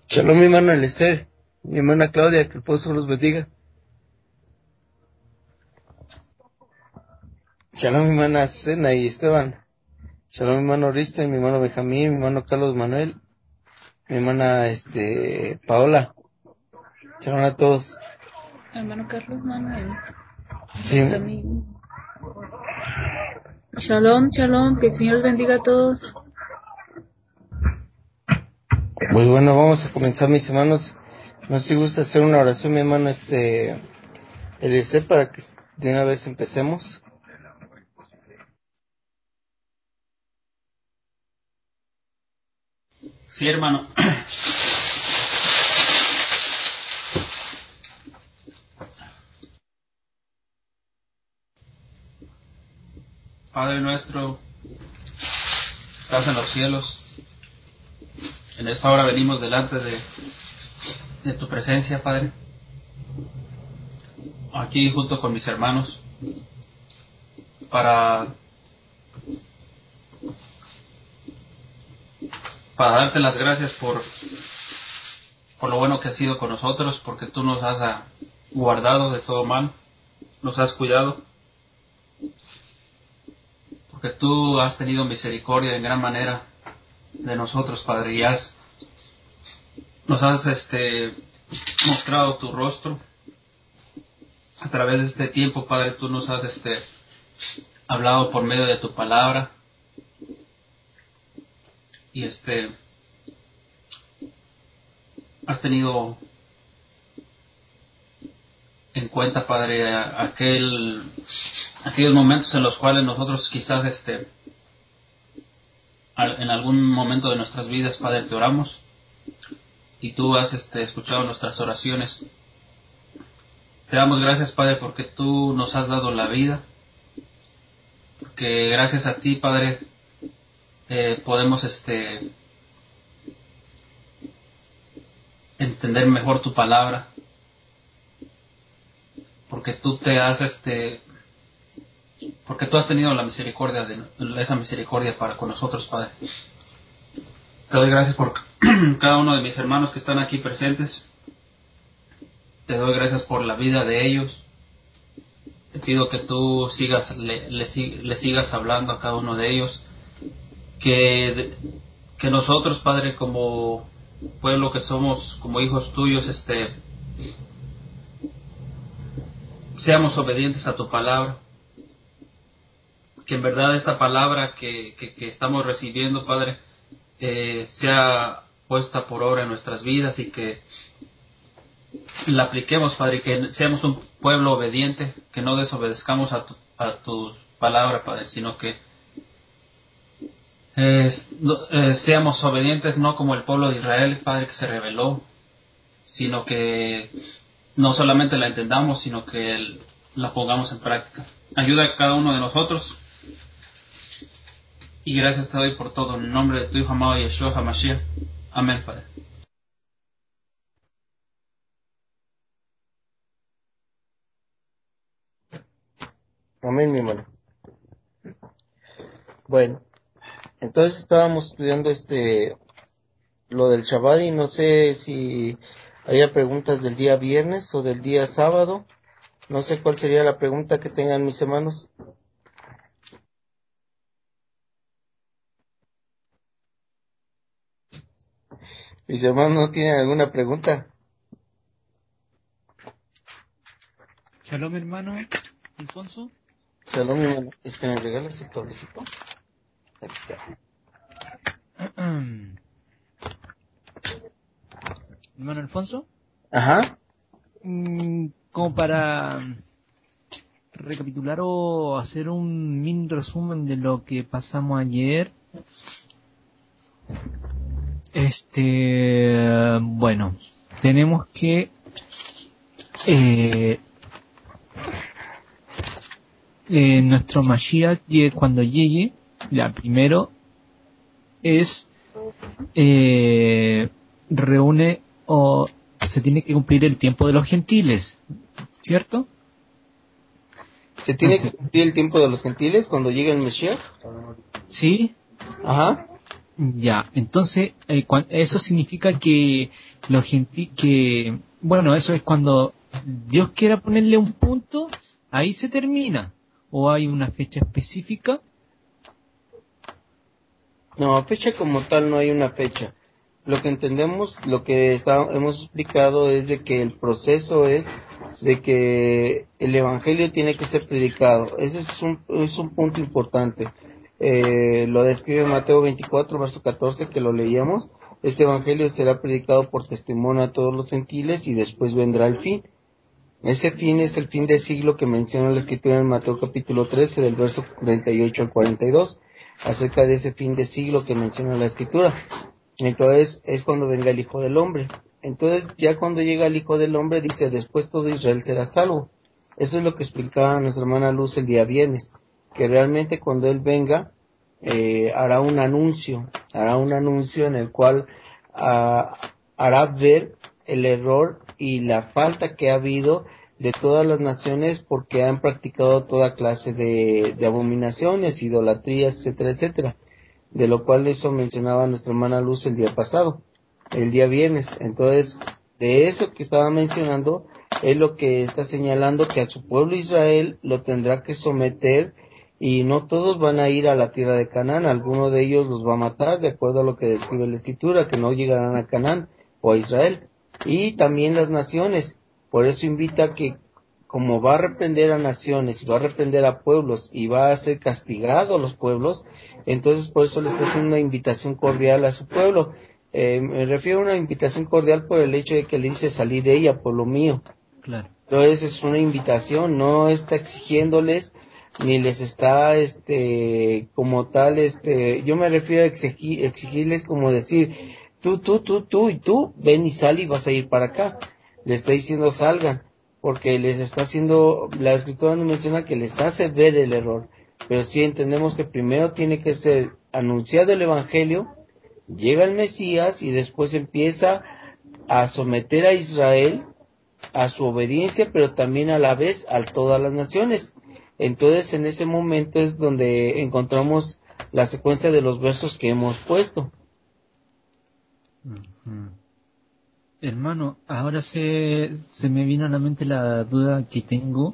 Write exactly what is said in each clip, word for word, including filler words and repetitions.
Shalom, mi hermano Eliezer, mi hermana Claudia, que el Pozo los bendiga. Shalom, mi hermana Cena y Esteban. Shalom, mi hermano Rista, mi hermano Benjamín, mi hermano Carlos Manuel, mi hermana este Paola. Shalom a todos. Hermano Carlos Manuel. Sí. Benjamín. Shalom, shalom, que el Señor los bendiga a todos. Pues bueno, vamos a comenzar, mis hermanos. No sé si gusta hacer una oración, mi hermano este Eliezer, para que de una vez empecemos. Sí, hermano. Padre nuestro, estás en los cielos. En esta hora venimos delante de, de tu presencia, Padre. Aquí junto con mis hermanos, para, para darte las gracias por, por lo bueno que has sido con nosotros, porque tú nos has ah, guardado de todo mal, nos has cuidado, porque tú has tenido misericordia en gran manera de nosotros, Padre, y has, nos has este, mostrado tu rostro. A través de este tiempo, Padre, tú nos has este, hablado por medio de tu palabra, y este has tenido en cuenta, Padre, aquel aquellos momentos en los cuales nosotros quizás este en algún momento de nuestras vidas, Padre, te oramos y tú has este escuchado nuestras oraciones. Te damos gracias, Padre, porque tú nos has dado la vida, porque gracias a ti, Padre, eh, podemos este entender mejor tu palabra, porque tú te has este porque tú has tenido la misericordia de esa misericordia para con nosotros, Padre. Te doy gracias por cada uno de mis hermanos que están aquí presentes. Te doy gracias por la vida de ellos. Te pido que tú sigas le, le, le sigas hablando a cada uno de ellos, que que nosotros, Padre, como pueblo que somos, como hijos tuyos, este seamos obedientes a tu palabra. Que en verdad esta palabra que, que, que estamos recibiendo, Padre, eh, sea puesta por obra en nuestras vidas y que la apliquemos, Padre, que seamos un pueblo obediente, que no desobedezcamos a tu, a tu palabra, Padre, sino que eh, eh, seamos obedientes no como el pueblo de Israel, Padre, que se rebeló, sino que no solamente la entendamos, sino que el, la pongamos en práctica. Ayuda a cada uno de nosotros. Y gracias te doy por todo, en el nombre de tu Hijo amado Yeshua HaMashiach. Amén, Padre. Amén, mi hermano. Bueno, entonces estábamos estudiando este lo del Shabbat y no sé si había preguntas del día viernes o del día sábado. No sé cuál sería la pregunta que tengan mis hermanos. Mis hermanos no tienen alguna pregunta. Shalom, hermano Alfonso. Shalom, mi hermano. ¿Es que me regalas el tablecito? Aquí está. Hermano Alfonso. Ajá. Mm, como para recapitular o hacer un mini resumen de lo que pasamos ayer. Este, bueno, tenemos que eh, eh, nuestro Mashiach cuando llegue, la primero es eh, reúne o se tiene que cumplir el tiempo de los gentiles, ¿cierto? ¿Se tiene Entonces, que cumplir el tiempo de los gentiles cuando llegue el Mesías? ¿sí? Ajá. Ya, entonces eh, cua- eso significa que los genti- que bueno, eso es cuando Dios quiera ponerle un punto, ahí se termina, o hay una fecha específica. No, fecha como tal no hay una fecha. Lo que entendemos, lo que está, hemos explicado es de que el proceso es de que el evangelio tiene que ser predicado. Ese es un, es un punto importante. Eh, lo describe Mateo veinticuatro, verso catorce, que lo leíamos. Este evangelio será predicado por testimonio a todos los gentiles y después vendrá el fin. Ese fin es el fin del siglo que menciona la escritura en Mateo capítulo trece, del verso treinta y ocho al cuarenta y dos, acerca de ese fin de siglo que menciona la escritura. Entonces es cuando venga el Hijo del Hombre. Entonces ya cuando llega el Hijo del Hombre dice, después todo Israel será salvo. Eso es lo que explicaba nuestra hermana Luz el día viernes, que realmente cuando Él venga, eh, hará un anuncio, hará un anuncio en el cual ah, hará ver el error y la falta que ha habido de todas las naciones porque han practicado toda clase de, de abominaciones, idolatrías, etcétera, etcétera, de lo cual eso mencionaba nuestra hermana Luz el día pasado, el día viernes. Entonces, de eso que estaba mencionando, es lo que está señalando que a su pueblo Israel lo tendrá que someter, y no todos van a ir a la tierra de Canaán, alguno de ellos los va a matar, de acuerdo a lo que describe la Escritura, que no llegarán a Canaán o a Israel, y también las naciones. Por eso invita que, como va a reprender a naciones, y va a reprender a pueblos, y va a ser castigado a los pueblos, entonces por eso le está haciendo una invitación cordial a su pueblo. Eh, me refiero a una invitación cordial por el hecho de que le dice, salí de ella, pueblo mío. Claro. Entonces es una invitación, no está exigiéndoles, ni les está, este, como tal, este, yo me refiero a exigir, exigirles como decir, tú, tú, tú, tú y tú, ven y sal y vas a ir para acá. Le está diciendo salgan, porque les está haciendo, la escritura nos menciona que les hace ver el error, pero sí entendemos que primero tiene que ser anunciado el evangelio, llega el Mesías y después empieza a someter a Israel a su obediencia, pero también a la vez a todas las naciones. Entonces en ese momento es donde encontramos la secuencia de los versos que hemos puesto. Ujú. Hermano, ahora se, se me vino a la mente la duda que tengo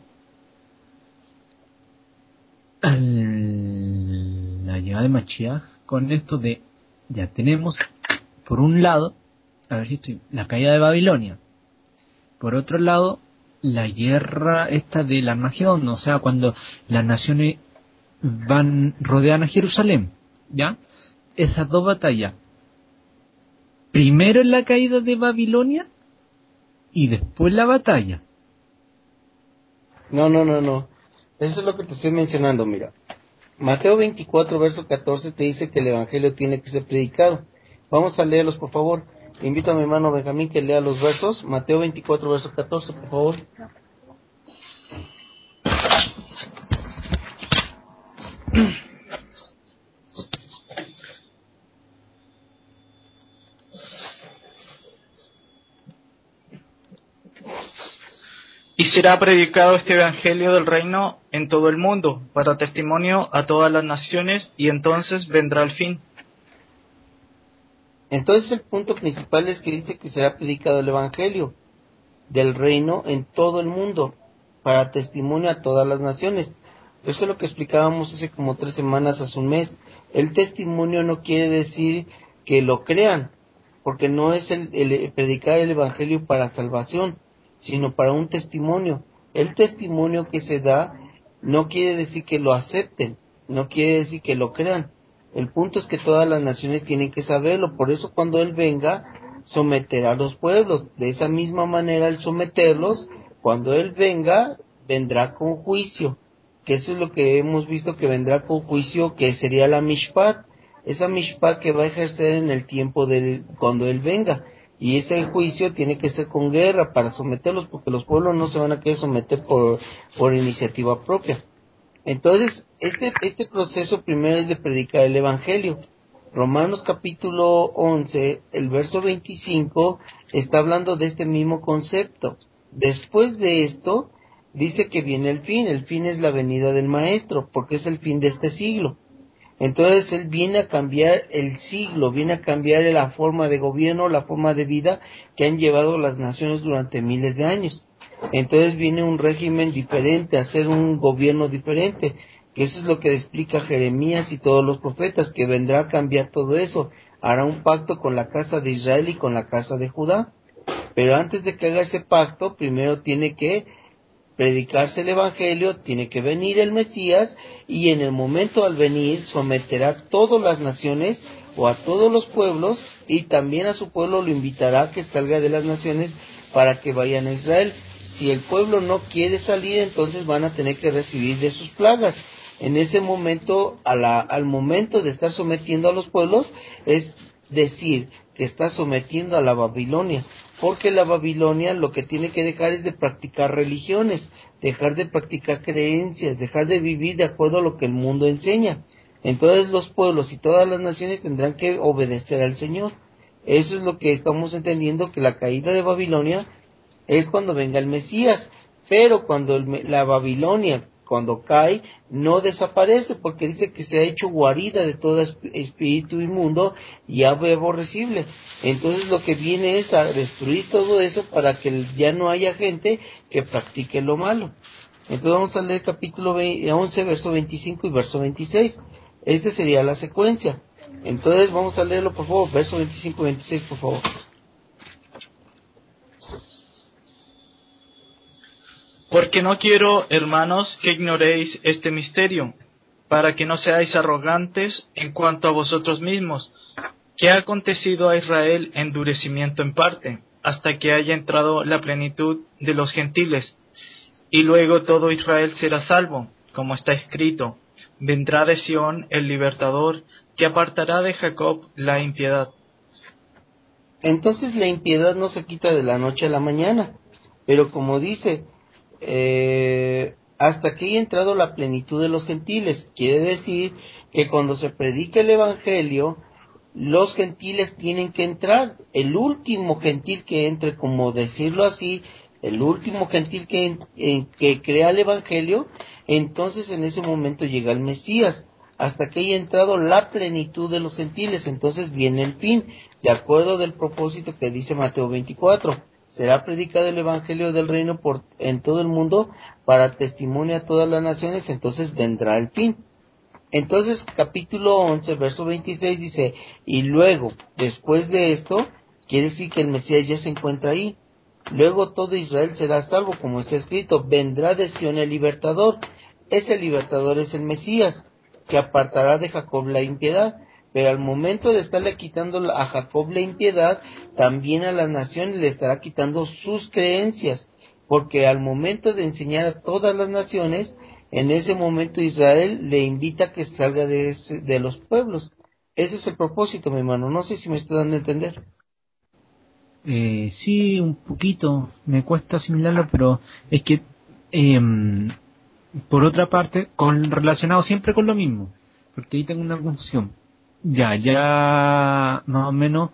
al la llegada de Mashiach con esto de, ya tenemos, por un lado, a ver si estoy, la caída de Babilonia, por otro lado, la guerra esta del Armagedón, o sea, cuando las naciones van, rodean a Jerusalén, ¿ya? Esas dos batallas, primero la caída de Babilonia y después la batalla. No, no, no, no. Eso es lo que te estoy mencionando, mira. Mateo veinticuatro, verso catorce, te dice que el evangelio tiene que ser predicado. Vamos a leerlos, por favor. Invito a mi hermano Benjamín que lea los versos. Mateo veinticuatro, verso catorce, por favor. Y será predicado este evangelio del reino en todo el mundo, para testimonio a todas las naciones, y entonces vendrá el fin. Entonces el punto principal es que dice que será predicado el evangelio del reino en todo el mundo, para testimonio a todas las naciones. Eso es lo que explicábamos hace como tres semanas, hace un mes. El testimonio no quiere decir que lo crean, porque no es el, el predicar el evangelio para salvación, sino para un testimonio. El testimonio que se da no quiere decir que lo acepten, no quiere decir que lo crean. El punto es que todas las naciones tienen que saberlo. Por eso cuando Él venga, someterá a los pueblos. De esa misma manera, al someterlos, cuando Él venga, vendrá con juicio. Que eso es lo que hemos visto, que vendrá con juicio, que sería la Mishpat. Esa Mishpat que va a ejercer en el tiempo de cuando Él venga. Y ese juicio tiene que ser con guerra para someterlos, porque los pueblos no se van a querer someter por, por iniciativa propia. Entonces, este, este proceso primero es de predicar el Evangelio. Romanos capítulo once, el verso veinticinco, está hablando de este mismo concepto. Después de esto, dice que viene el fin. El fin es la venida del Maestro, porque es el fin de este siglo. Entonces Él viene a cambiar el siglo, viene a cambiar la forma de gobierno, la forma de vida que han llevado las naciones durante miles de años. Entonces viene un régimen diferente, a ser un gobierno diferente, que eso es lo que explica Jeremías y todos los profetas, que vendrá a cambiar todo eso, hará un pacto con la casa de Israel y con la casa de Judá. Pero antes de que haga ese pacto, primero tiene que predicarse el Evangelio, tiene que venir el Mesías, y en el momento al venir someterá a todas las naciones o a todos los pueblos, y también a su pueblo lo invitará a que salga de las naciones para que vayan a Israel. Si el pueblo no quiere salir, entonces van a tener que recibir de sus plagas. En ese momento, a la, al momento de estar sometiendo a los pueblos, es decir, que está sometiendo a la Babilonia, porque la Babilonia lo que tiene que dejar es de practicar religiones, dejar de practicar creencias, dejar de vivir de acuerdo a lo que el mundo enseña. Entonces los pueblos y todas las naciones tendrán que obedecer al Señor. Eso es lo que estamos entendiendo, que la caída de Babilonia es cuando venga el Mesías, pero cuando el, la Babilonia, cuando cae, no desaparece, porque dice que se ha hecho guarida de todo espíritu inmundo y ave aborrecible. Entonces lo que viene es a destruir todo eso para que ya no haya gente que practique lo malo. Entonces vamos a leer capítulo once, verso veinticinco y verso veintiséis. Esta sería la secuencia. Entonces vamos a leerlo, por favor, verso veinticinco y veintiséis, por favor. Porque no quiero, hermanos, que ignoréis este misterio, para que no seáis arrogantes en cuanto a vosotros mismos, que ha acontecido a Israel endurecimiento en parte, hasta que haya entrado la plenitud de los gentiles, y luego todo Israel será salvo, como está escrito: vendrá de Sión el libertador, que apartará de Jacob la impiedad. Entonces la impiedad no se quita de la noche a la mañana, pero como dice, eh, hasta que haya entrado la plenitud de los gentiles, quiere decir que cuando se predica el Evangelio, los gentiles tienen que entrar. El último gentil que entre, como decirlo así, el último gentil que, en, que crea el Evangelio, entonces en ese momento llega el Mesías. Hasta que haya entrado la plenitud de los gentiles, entonces viene el fin, de acuerdo del propósito que dice Mateo veinticuatro. Será predicado el Evangelio del Reino por en todo el mundo para testimonio a todas las naciones, entonces vendrá el fin. Entonces, capítulo once, verso veintiséis dice, y luego, después de esto, quiere decir que el Mesías ya se encuentra ahí. Luego todo Israel será salvo, como está escrito, vendrá de Sión el libertador. Ese libertador es el Mesías, que apartará de Jacob la impiedad. Pero al momento de estarle quitando a Jacob la impiedad, también a las naciones le estará quitando sus creencias, porque al momento de enseñar a todas las naciones, en ese momento Israel le invita a que salga de, ese, de los pueblos. Ese es el propósito, mi hermano. No sé si me está dando a entender. Eh, sí, un poquito, me cuesta asimilarlo, pero es que, eh, por otra parte, con relacionado siempre con lo mismo, porque ahí tengo una confusión. Ya, ya, más o menos,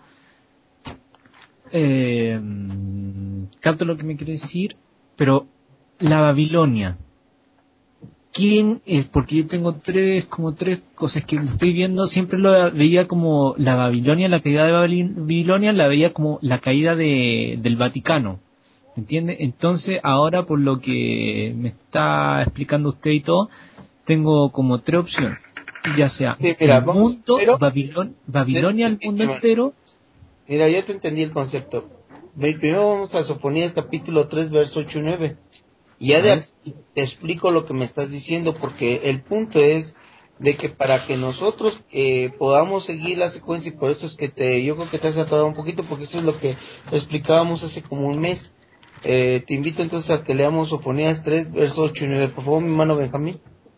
eh, capto lo que me quiere decir, pero la Babilonia, ¿quién es? Porque yo tengo tres, como tres cosas que estoy viendo, siempre lo veía como la Babilonia, la caída de Babilonia, la veía como la caída de, del Vaticano, ¿entiende? Entonces, ahora por lo que me está explicando usted y todo, tengo como tres opciones, ya sea Sí, mira, el vamos, mundo, pero, Babilon, Babilonia, el mundo entero. Mira, ya te entendí el concepto. Primero vamos a Sofonías capítulo tres, verso ocho y nueve. Y ya de aquí te explico lo que me estás diciendo, porque el punto es de que para que nosotros eh, podamos seguir la secuencia, y por eso es que te, yo creo que te has atorado un poquito, porque eso es lo que explicábamos hace como un mes. Eh, te invito entonces a que leamos Sofonías tres, verso ocho y nueve. Por favor, mi hermano Benjamín.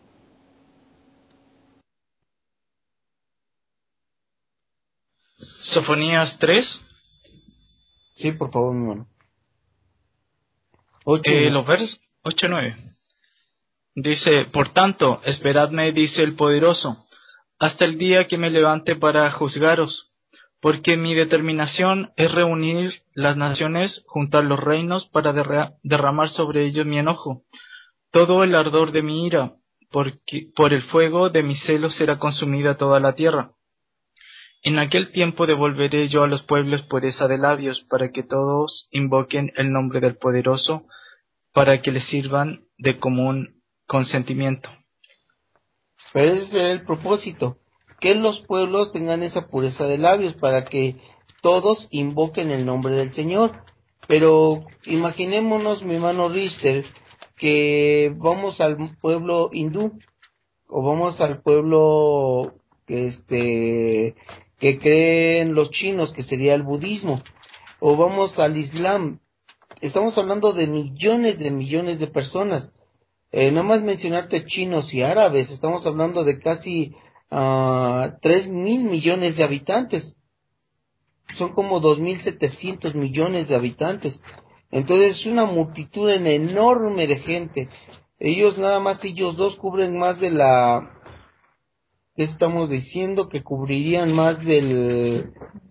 Sofonías tres, Sí, por favor, mi hermano. ocho y eh, nueve. los versos ocho y nueve. Dice: por tanto, esperadme, dice el poderoso, hasta el día que me levante para juzgaros, porque mi determinación es reunir las naciones, juntar los reinos, para derra- derramar sobre ellos mi enojo, todo el ardor de mi ira, porque por el fuego de mi celo será consumida toda la tierra. En aquel tiempo devolveré yo a los pueblos pureza de labios, para que todos invoquen el nombre del Poderoso, para que les sirvan de común consentimiento. Pero ese será el propósito, que los pueblos tengan esa pureza de labios, para que todos invoquen el nombre del Señor. Pero imaginémonos, mi hermano Richter, que vamos al pueblo hindú, o vamos al pueblo que este que creen los chinos, que sería el budismo, o vamos al Islam. Estamos hablando de millones de millones de personas. Eh, nada más mencionarte chinos y árabes, estamos hablando de casi uh, tres mil millones de habitantes. Son como dos mil setecientos millones de habitantes. Entonces es una multitud enorme de gente. Ellos nada más, ellos dos cubren más de la... ¿Qué estamos diciendo? Que cubrirían más del...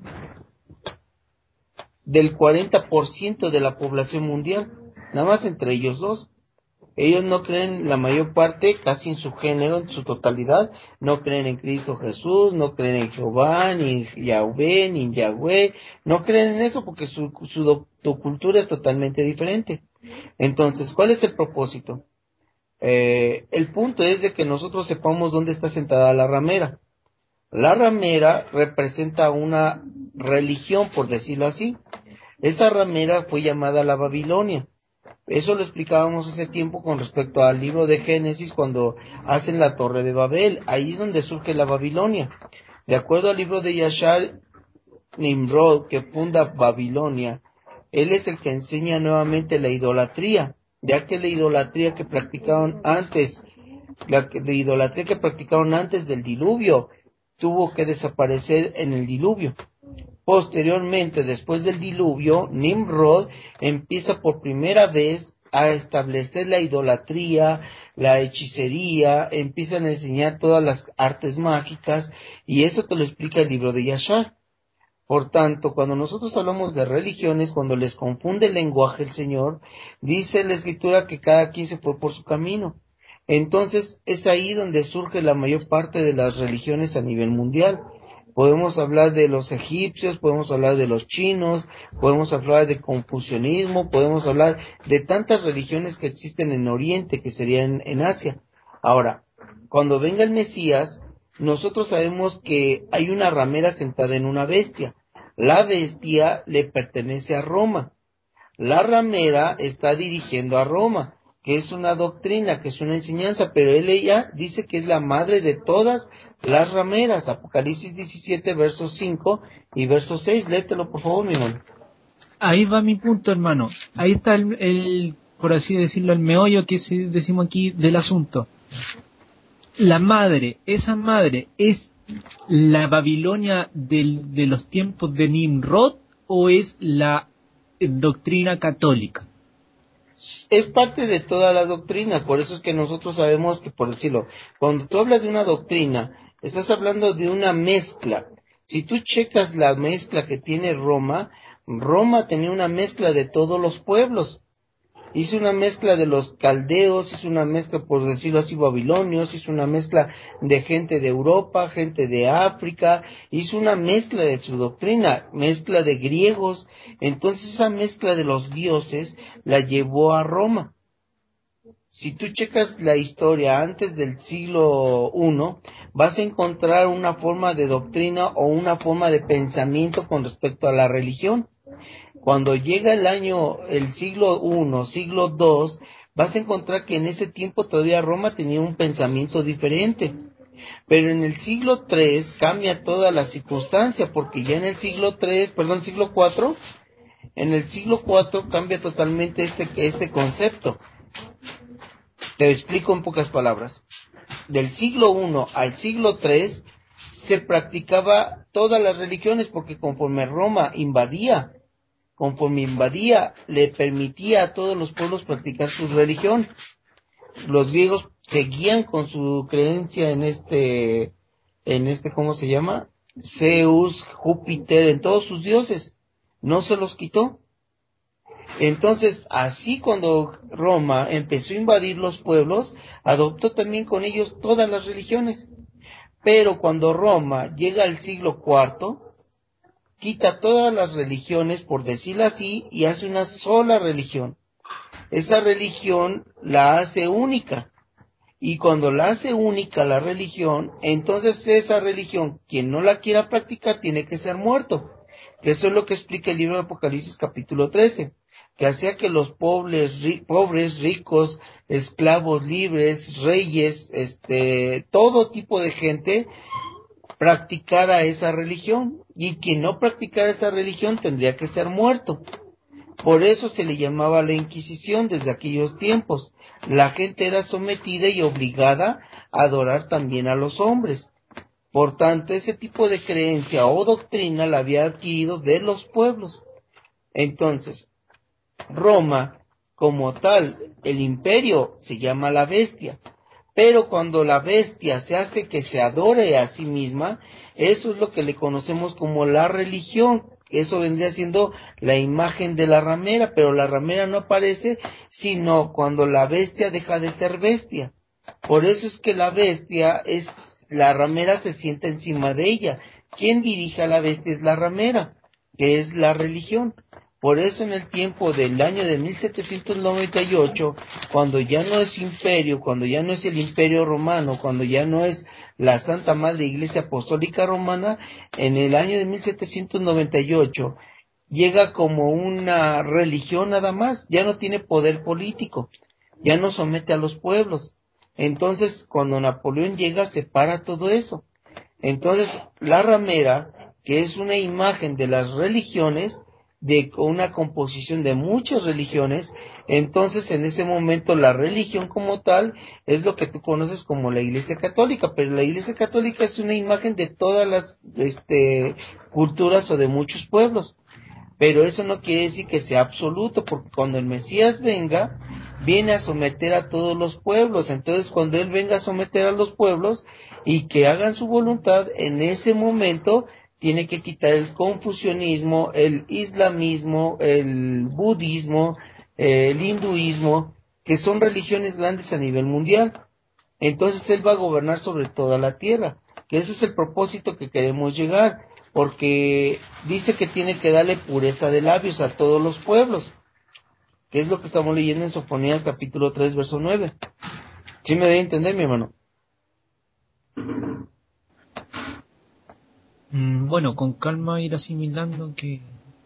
del cuarenta por ciento de la población mundial. Nada más entre ellos dos. Ellos no creen, la mayor parte, casi en su género, en su totalidad, no creen en Cristo Jesús, no creen en Jehová, ni en Yahvé, ni en Yahweh, no creen en eso porque su, su, su cultura es totalmente diferente. Entonces, ¿cuál es el propósito? Eh, el punto es de que nosotros sepamos dónde está sentada la ramera. La ramera representa una religión, por decirlo así. Esa ramera fue llamada la Babilonia. Eso lo explicábamos hace tiempo con respecto al libro de Génesis, cuando hacen la torre de Babel. Ahí es donde surge la Babilonia. De acuerdo al libro de Yashar, Nimrod, que funda Babilonia, él es el que enseña nuevamente la idolatría, ya que la idolatría que practicaron antes, la de idolatría que practicaron antes del diluvio, tuvo que desaparecer en el diluvio. Posteriormente, después del diluvio, Nimrod empieza por primera vez a establecer la idolatría, la hechicería, empiezan a enseñar todas las artes mágicas, y eso te lo explica el libro de Yashar. Por tanto, cuando nosotros hablamos de religiones, cuando les confunde el lenguaje el Señor, dice la Escritura que cada quien se fue por su camino. Entonces, es ahí donde surge la mayor parte de las religiones a nivel mundial. Podemos hablar de los egipcios, podemos hablar de los chinos, podemos hablar de confucianismo, podemos hablar de tantas religiones que existen en Oriente, que serían en Asia. Ahora, cuando venga el Mesías, nosotros sabemos que hay una ramera sentada en una bestia. La bestia le pertenece a Roma. La ramera está dirigiendo a Roma, que es una doctrina, que es una enseñanza, pero él, ella dice que es la madre de todas las rameras. Apocalipsis diecisiete, versos cinco y verso seis. Léetelo, por favor, mi hermano. Ahí va mi punto, hermano. Ahí está el, el por así decirlo, el meollo que se, decimos aquí del asunto. La madre, esa madre, ¿es la Babilonia del, de los tiempos de Nimrod o es la eh, doctrina católica? Es parte de todas las doctrinas, por eso es que nosotros sabemos que, por decirlo, cuando tú hablas de una doctrina, estás hablando de una mezcla. Si tú checas la mezcla que tiene Roma, Roma tenía una mezcla de todos los pueblos. Hizo una mezcla de los caldeos, hizo una mezcla, por decirlo así, babilonios, hizo una mezcla de gente de Europa, gente de África, hizo una mezcla de su doctrina, mezcla de griegos. Entonces esa mezcla de los dioses la llevó a Roma. Si tú checas la historia antes del siglo primero, vas a encontrar una forma de doctrina o una forma de pensamiento con respecto a la religión. Cuando llega el año, el siglo primero, siglo segundo, vas a encontrar que en ese tiempo todavía Roma tenía un pensamiento diferente. Pero en el siglo tercero cambia toda la circunstancia, porque ya en el siglo tercero, perdón, siglo cuarto, en el siglo cuarto cambia totalmente este, este concepto. Te explico en pocas palabras. Del siglo primero al siglo tercero se practicaba todas las religiones, porque conforme Roma invadía, conforme invadía, le permitía a todos los pueblos practicar su religión. Los griegos seguían con su creencia en este, en este, ¿cómo se llama? Zeus, Júpiter, en todos sus dioses. No se los quitó. Entonces, así cuando Roma empezó a invadir los pueblos, adoptó también con ellos todas las religiones. Pero cuando Roma llega al siglo cuarto, quita todas las religiones, por decirlo así, y hace una sola religión. Esa religión la hace única. Y cuando la hace única la religión, entonces esa religión, quien no la quiera practicar, tiene que ser muerto. Que eso es lo que explica el libro de Apocalipsis capítulo trece. Que hacía que los pobres, ri, pobres, ricos, esclavos, libres, reyes, este, todo tipo de gente practicara esa religión, y quien no practicara esa religión tendría que ser muerto. Por eso se le llamaba la Inquisición desde aquellos tiempos. La gente era sometida y obligada a adorar también a los hombres. Por tanto, ese tipo de creencia o doctrina la había adquirido de los pueblos. Entonces, Roma, como tal, el imperio se llama la bestia, pero cuando la bestia se hace que se adore a sí misma, eso es lo que le conocemos como la religión. Eso vendría siendo la imagen de la ramera, pero la ramera no aparece sino cuando la bestia deja de ser bestia. Por eso es que la bestia es, la ramera se sienta encima de ella. Quien dirige a la bestia es la ramera, que es la religión. Por eso en el tiempo del año de mil setecientos noventa y ocho, cuando ya no es imperio, cuando ya no es el imperio romano, cuando ya no es la Santa Madre Iglesia Apostólica Romana, en el año de mil setecientos noventa y ocho llega como una religión nada más, ya no tiene poder político, ya no somete a los pueblos. Entonces, cuando Napoleón llega, separa todo eso. Entonces, la ramera, que es una imagen de las religiones, de una composición de muchas religiones, entonces en ese momento la religión como tal es lo que tú conoces como la Iglesia Católica, pero la Iglesia Católica es una imagen de todas las este, culturas o de muchos pueblos, pero eso no quiere decir que sea absoluto, porque cuando el Mesías venga, viene a someter a todos los pueblos. Entonces cuando Él venga a someter a los pueblos y que hagan su voluntad, en ese momento tiene que quitar el confucianismo, el islamismo, el budismo, el hinduismo, que son religiones grandes a nivel mundial. Entonces Él va a gobernar sobre toda la tierra, que ese es el propósito que queremos llegar, porque dice que tiene que darle pureza de labios a todos los pueblos, que es lo que estamos leyendo en Sofonías capítulo tres, verso nueve. ¿Sí me debe entender, mi hermano? Bueno, con calma ir asimilando que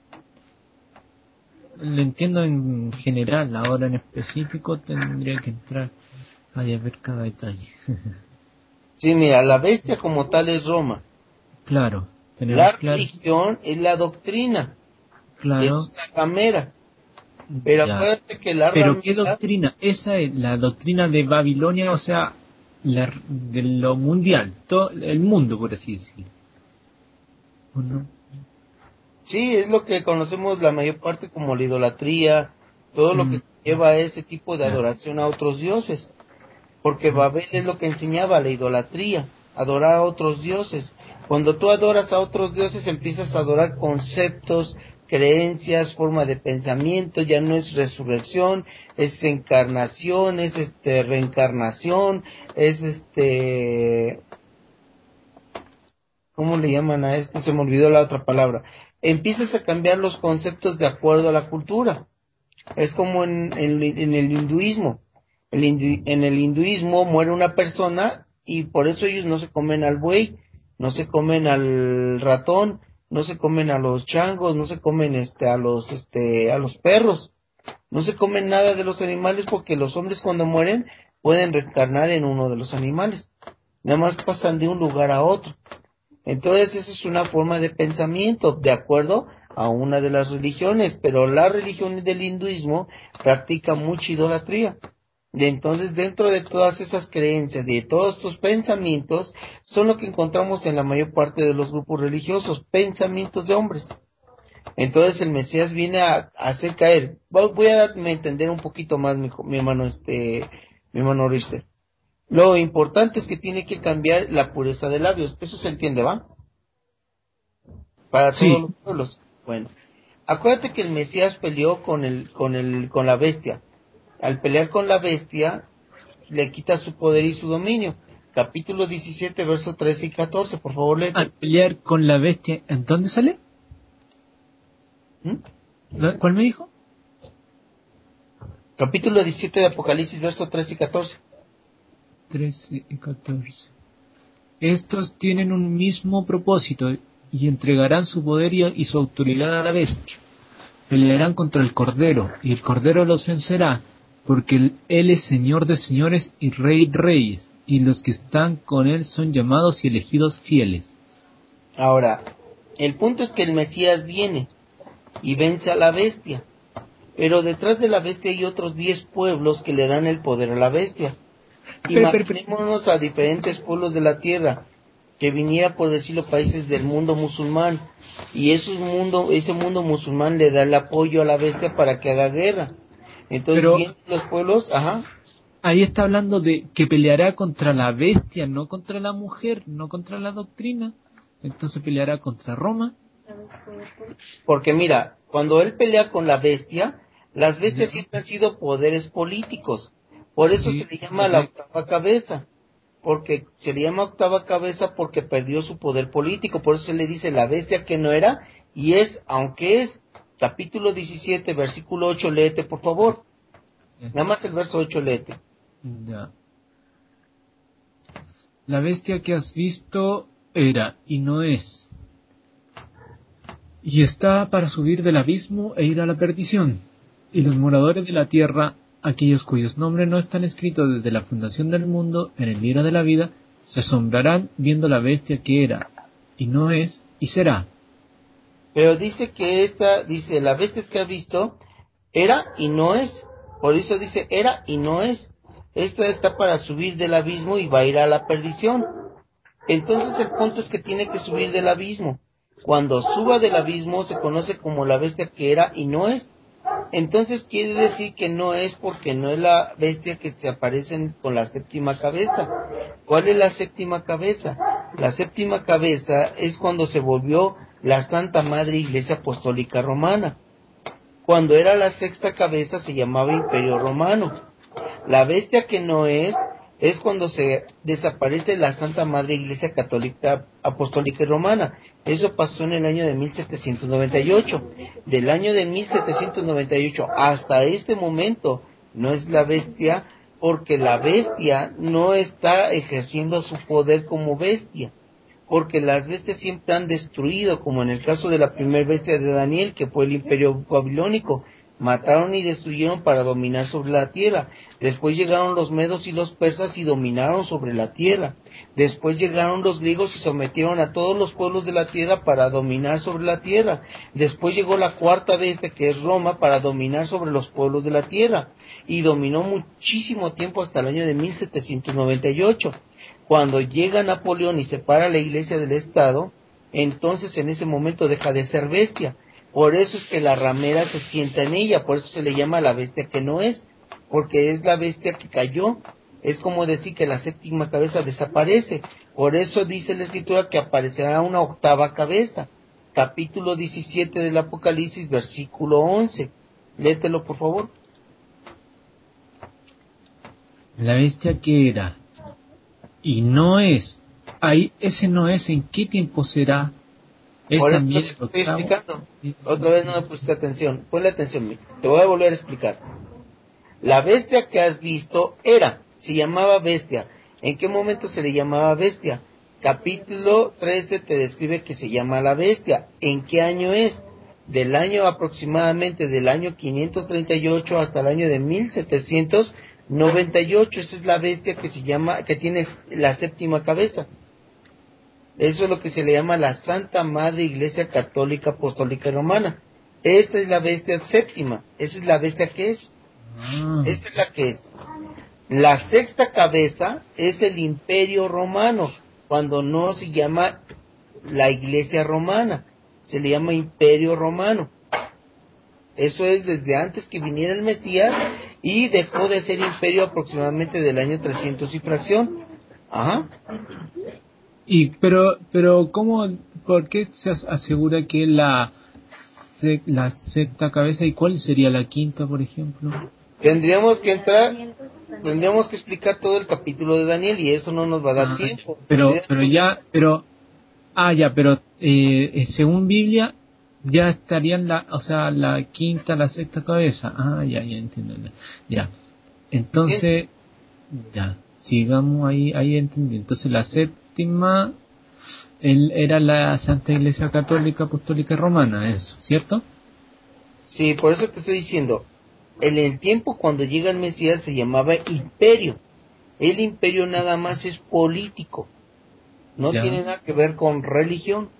lo entiendo en general, ahora en específico tendría que entrar a ver cada detalle. Sí, mira, la bestia como tal es Roma. Claro, tenemos La claro. religión es la doctrina, Claro. es la ramera. Pero Ya. acuérdate que la Pero ramera... ¿qué doctrina? Esa es la doctrina de Babilonia, o sea, la, de lo mundial, todo el mundo, por así decirlo. ¿O no? Sí, es lo que conocemos la mayor parte como la idolatría, todo lo Mm, que lleva a ese tipo de ya. adoración a otros dioses. Porque Mm. Babel es lo que enseñaba la idolatría, adorar a otros dioses. Cuando tú adoras a otros dioses empiezas a adorar conceptos, creencias, forma de pensamiento, ya no es resurrección, es encarnación, es este reencarnación, es este ¿cómo le llaman a esto? Se me olvidó la otra palabra. Empiezas a cambiar los conceptos de acuerdo a la cultura. Es como en, en, en el hinduismo. El hindu, en el hinduismo muere una persona y por eso ellos no se comen al buey, no se comen al ratón, no se comen a los changos, no se comen este a los este a los perros, no se comen nada de los animales porque los hombres cuando mueren pueden reencarnar en uno de los animales. Nada más pasan de un lugar a otro. Entonces esa es una forma de pensamiento de acuerdo a una de las religiones, pero la religión del hinduismo practica mucha idolatría. De entonces dentro de todas esas creencias, de todos estos pensamientos, son lo que encontramos en la mayor parte de los grupos religiosos, pensamientos de hombres. Entonces el Mesías viene a, a hacer caer. Voy a darme a entender un poquito más, mi, mi hermano, este, mi hermano Richter. Lo importante es que tiene que cambiar la pureza de labios. Eso se entiende, ¿va? Para Sí. todos los pueblos. Bueno, acuérdate que el Mesías peleó con el, con el, con la bestia. Al pelear con la bestia, le quita su poder y su dominio. Capítulo diecisiete, versos trece y catorce, por favor, léete. Al pelear con la bestia, ¿en dónde sale? ¿Mm? ¿Cuál me dijo? Capítulo diecisiete de Apocalipsis, versos trece y catorce. trece y catorce. Estos tienen un mismo propósito y entregarán su poder y, y su autoridad a la bestia. Pelearán contra el Cordero y el Cordero los vencerá, porque él, él es Señor de señores y Rey de reyes, y los que están con él son llamados y elegidos fieles. Ahora, el punto es que el Mesías viene y vence a la bestia, pero detrás de la bestia hay otros diez pueblos que le dan el poder a la bestia. Imaginémonos a diferentes pueblos de la tierra, que viniera, por decirlo, países del mundo musulmán, y esos mundo, ese mundo musulmán le da el apoyo a la bestia para que haga guerra. Entonces Pero vienen los pueblos, ajá. Ahí está hablando de que peleará contra la bestia, no contra la mujer, no contra la doctrina. Entonces peleará contra Roma. Porque mira, cuando él pelea con la bestia, las bestias siempre han sido poderes políticos. Por eso Sí, se le llama la octava cabeza. Porque se le llama octava cabeza porque perdió su poder político. Por eso se le dice la bestia que no era y es, aunque es. Capítulo diecisiete, versículo ocho, léete por favor. Nada más el verso ocho, léete. Ya. La bestia que has visto era y no es, y está para subir del abismo e ir a la perdición. Y los moradores de la tierra, aquellos cuyos nombres no están escritos desde la fundación del mundo en el libro de la vida, se asombrarán viendo la bestia que era y no es y será. Pero dice que esta, dice, la bestia que ha visto era y no es. Por eso dice era y no es. Esta está para subir del abismo y va a ir a la perdición. Entonces el punto es que tiene que subir del abismo. Cuando suba del abismo se conoce como la bestia que era y no es. Entonces quiere decir que no es porque no es la bestia que se aparece con la séptima cabeza. ¿Cuál es la séptima cabeza? La séptima cabeza es cuando se volvió la Santa Madre Iglesia Apostólica Romana. Cuando era la sexta cabeza se llamaba Imperio Romano. La bestia que no es, es cuando se desaparece la Santa Madre Iglesia Católica Apostólica y Romana. Eso pasó en el año de mil setecientos noventa y ocho. Del año de mil setecientos noventa y ocho hasta este momento no es la bestia, porque la bestia no está ejerciendo su poder como bestia. Porque las bestias siempre han destruido, como en el caso de la primera bestia de Daniel, que fue el imperio babilónico. Mataron y destruyeron para dominar sobre la tierra. Después llegaron los medos y los persas y dominaron sobre la tierra. Después llegaron los griegos y sometieron a todos los pueblos de la tierra para dominar sobre la tierra. Después llegó la cuarta bestia, que es Roma, para dominar sobre los pueblos de la tierra. Y dominó muchísimo tiempo hasta el año de mil setecientos noventa y ocho. Cuando llega Napoleón y separa la iglesia del Estado, entonces en ese momento deja de ser bestia. Por eso es que la ramera se sienta en ella, por eso se le llama la bestia que no es, porque es la bestia que cayó. Es como decir que la séptima cabeza desaparece. Por eso dice la Escritura que aparecerá una octava cabeza. Capítulo diecisiete del Apocalipsis, versículo once. Léetelo, por favor. La bestia que era y no es, ahí ese no es, ¿en qué tiempo será? Es Por eso también te el estoy octavo. explicando. Otra vez no me pusiste atención. Ponle atención, te voy a volver a explicar. La bestia que has visto era, se llamaba bestia. ¿En qué momento se le llamaba bestia? Capítulo trece te describe que se llama la bestia. ¿En qué año es? Del año aproximadamente del año quinientos treinta y ocho hasta el año de mil setecientos noventa y ocho. Esa es la bestia que se llama, que tiene la séptima cabeza. Eso es lo que se le llama la Santa Madre Iglesia Católica Apostólica y Romana. Esta es la bestia séptima. Esa es la bestia que es. Ah. Esta es la que es. La sexta cabeza es el Imperio Romano, cuando no se llama la Iglesia Romana, se le llama Imperio Romano. Eso es desde antes que viniera el Mesías y dejó de ser imperio aproximadamente del año trescientos y fracción. Ajá. Y pero pero cómo, por qué se as- asegura que la se- la sexta cabeza, ¿y cuál sería la quinta, por ejemplo? Tendríamos que entrar, tendríamos que explicar todo el capítulo de Daniel y eso no nos va a dar Ah, tiempo. pero, Tendríamos- pero ya, pero, ah, ya, pero eh, eh, según Biblia ya estarían la, o sea, la quinta, la sexta cabeza. Ah, ya, ya entiendo. Ya. Ya. Entonces, ya, sigamos ahí, ahí entendí. Entonces la séptima él era la Santa Iglesia Católica Apostólica Romana, eso, ¿cierto? Sí, por eso te estoy diciendo, en el tiempo cuando llega el Mesías se llamaba imperio. El imperio nada más es político, no Ya. tiene nada que ver con religión.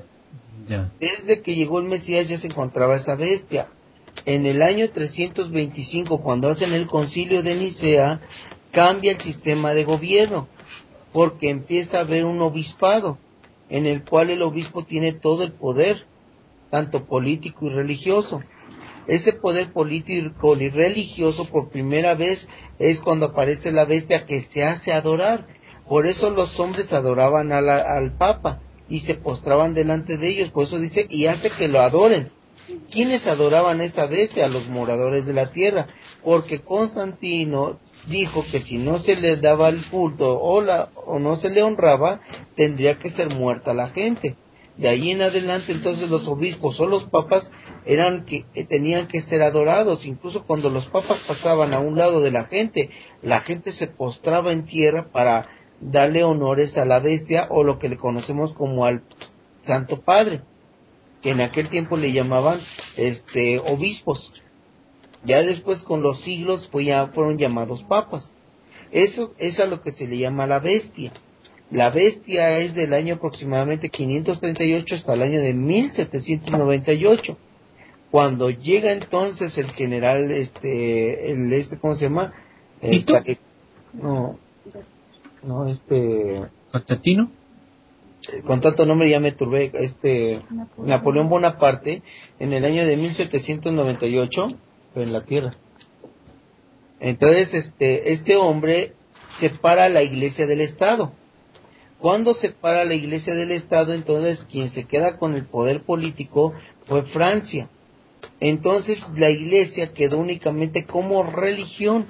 Ya. Desde que llegó el Mesías ya se encontraba esa bestia. En el año trescientos veinticinco, cuando hacen el concilio de Nicea, cambia el sistema de gobierno, porque empieza a haber un obispado, en el cual el obispo tiene todo el poder, tanto político y religioso. Ese poder político y religioso por primera vez es cuando aparece la bestia que se hace adorar. Por eso los hombres adoraban a la- al Papa y se postraban delante de ellos. Por eso dice, y hace que lo adoren. ¿Quiénes adoraban a esa bestia? A los moradores de la tierra. Porque Constantino dijo que si no se le daba el culto o, la, o no se le honraba, tendría que ser muerta la gente. De ahí en adelante entonces los obispos o los papas eran que eh, tenían que ser adorados. Incluso cuando los papas pasaban a un lado de la gente, la gente se postraba en tierra para darle honores a la bestia o lo que le conocemos como al Santo Padre, que en aquel tiempo le llamaban este obispos. Ya después con los siglos pues ya fueron llamados papas. Eso es a lo que se le llama la bestia. La bestia es del año aproximadamente quinientos treinta y ocho hasta el año de mil setecientos noventa y ocho. Cuando llega entonces el general, este, el este, ¿cómo se llama? ¿Tito? Este, no, no, este, ¿Constantino? con tanto nombre ya me turbé, este, Napoleón Bonaparte, en el año de mil setecientos noventa y ocho, en la Tierra. Entonces, este, este hombre separa la Iglesia del Estado. Cuando separa la Iglesia del Estado, entonces quien se queda con el poder político fue Francia. Entonces la Iglesia quedó únicamente como religión.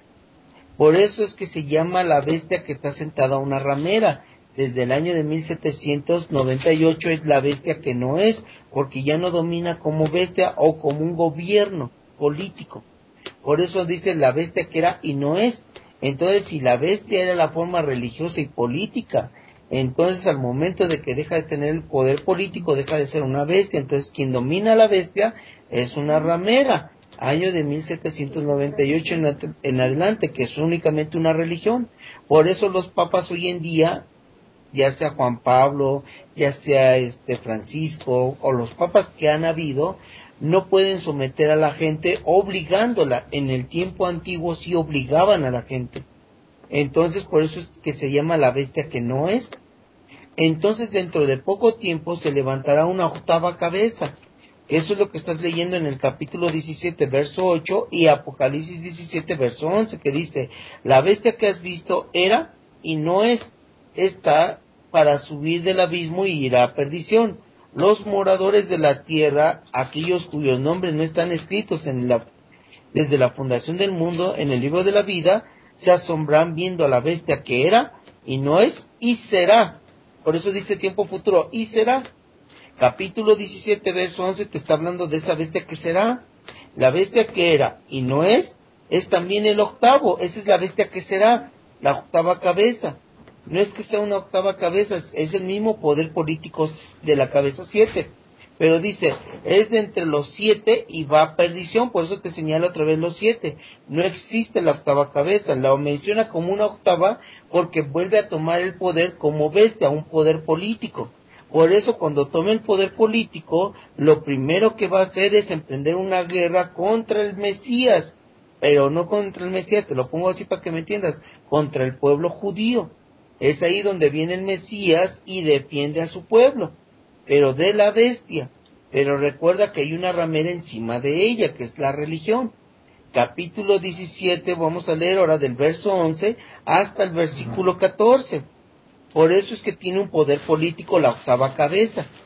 Por eso es que se llama la bestia que está sentada a una ramera. Desde el año de mil setecientos noventa y ocho es la bestia que no es, porque ya no domina como bestia o como un gobierno político. Por eso dice la bestia que era y no es. Entonces, si la bestia era la forma religiosa y política, entonces al momento de que deja de tener el poder político, deja de ser una bestia. Entonces, quien domina a la bestia es una ramera. Año de mil setecientos noventa y ocho en, ad- en adelante, que es únicamente una religión. Por eso los papas hoy en día, ya sea Juan Pablo, ya sea este Francisco, o los papas que han habido, no pueden someter a la gente obligándola. En el tiempo antiguo sí obligaban a la gente. Entonces por eso es que se llama la bestia que no es. Entonces dentro de poco tiempo se levantará una octava cabeza. Eso es lo que estás leyendo en el capítulo diecisiete, verso ocho, y Apocalipsis diecisiete, verso once, que dice, la bestia que has visto era y no es, está para subir del abismo y ir a perdición. Los moradores de la tierra, aquellos cuyos nombres no están escritos en la, desde la fundación del mundo en el libro de la vida, se asombran viendo a la bestia que era y no es y será. Por eso dice tiempo futuro, y será. Capítulo diecisiete, verso once, te está hablando de esa bestia que será. La bestia que era y no es, es también el octavo. Esa es la bestia que será, la octava cabeza. No es que sea una octava cabeza, es, es el mismo poder político de la cabeza siete. Pero dice, es de entre los siete y va a perdición, por eso te señala otra vez los siete. No existe la octava cabeza, la menciona como una octava porque vuelve a tomar el poder como bestia, un poder político. Por eso cuando tome el poder político, lo primero que va a hacer es emprender una guerra contra el Mesías, pero no contra el Mesías, te lo pongo así para que me entiendas, contra el pueblo judío. Es ahí donde viene el Mesías y defiende a su pueblo, pero de la bestia. Pero recuerda que hay una ramera encima de ella, que es la religión. Capítulo diecisiete, vamos a leer ahora del verso once hasta el versículo catorce. Por eso es que tiene un poder político la octava cabeza.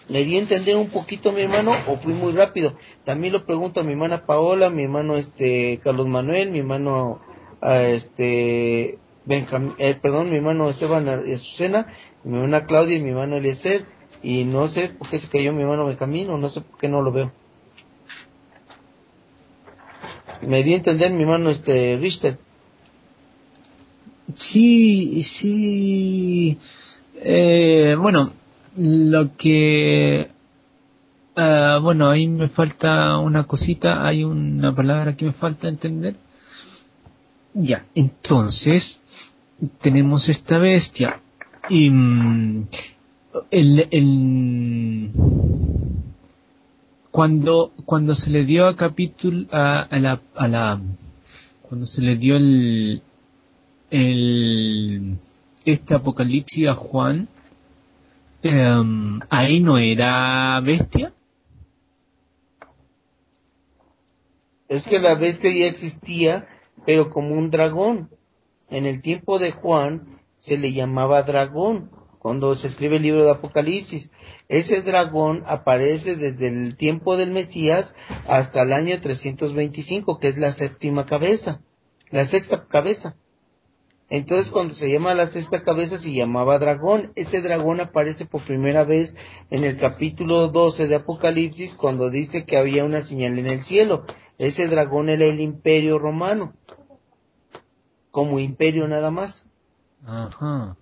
¿Me di a entender un poquito, mi hermano, o fui muy rápido? También lo pregunto a mi hermana Paola, mi hermano este Carlos Manuel, mi hermano a este Benjamín, eh, perdón, mi hermano Esteban Azucena, mi hermana Claudia y mi hermano Eliezer, y no sé por qué se cayó mi hermano Benjamín, o no sé por qué no lo veo. Me di a entender, mi hermano este Richter. Sí, sí. Eh, bueno, lo que... ah, bueno, ahí me falta una cosita, hay una palabra que me falta entender. Ya, entonces, tenemos esta bestia. Y mm, el, el, cuando, cuando se le dio a capítulo, a, a la, a la, cuando se le dio el, el, este apocalipsis a Juan, em, ahí no era bestia. Es que la bestia ya existía, pero como un dragón. En el tiempo de Juan se le llamaba dragón, cuando se escribe el libro de Apocalipsis. Ese dragón aparece desde el tiempo del Mesías hasta el año trescientos veinticinco, que es la séptima cabeza, la sexta cabeza. Entonces, cuando se llama la sexta cabeza, se llamaba dragón. Ese dragón aparece por primera vez en el capítulo doce de Apocalipsis, cuando dice que había una señal en el cielo. Ese dragón era el imperio romano, como imperio nada más. Ajá.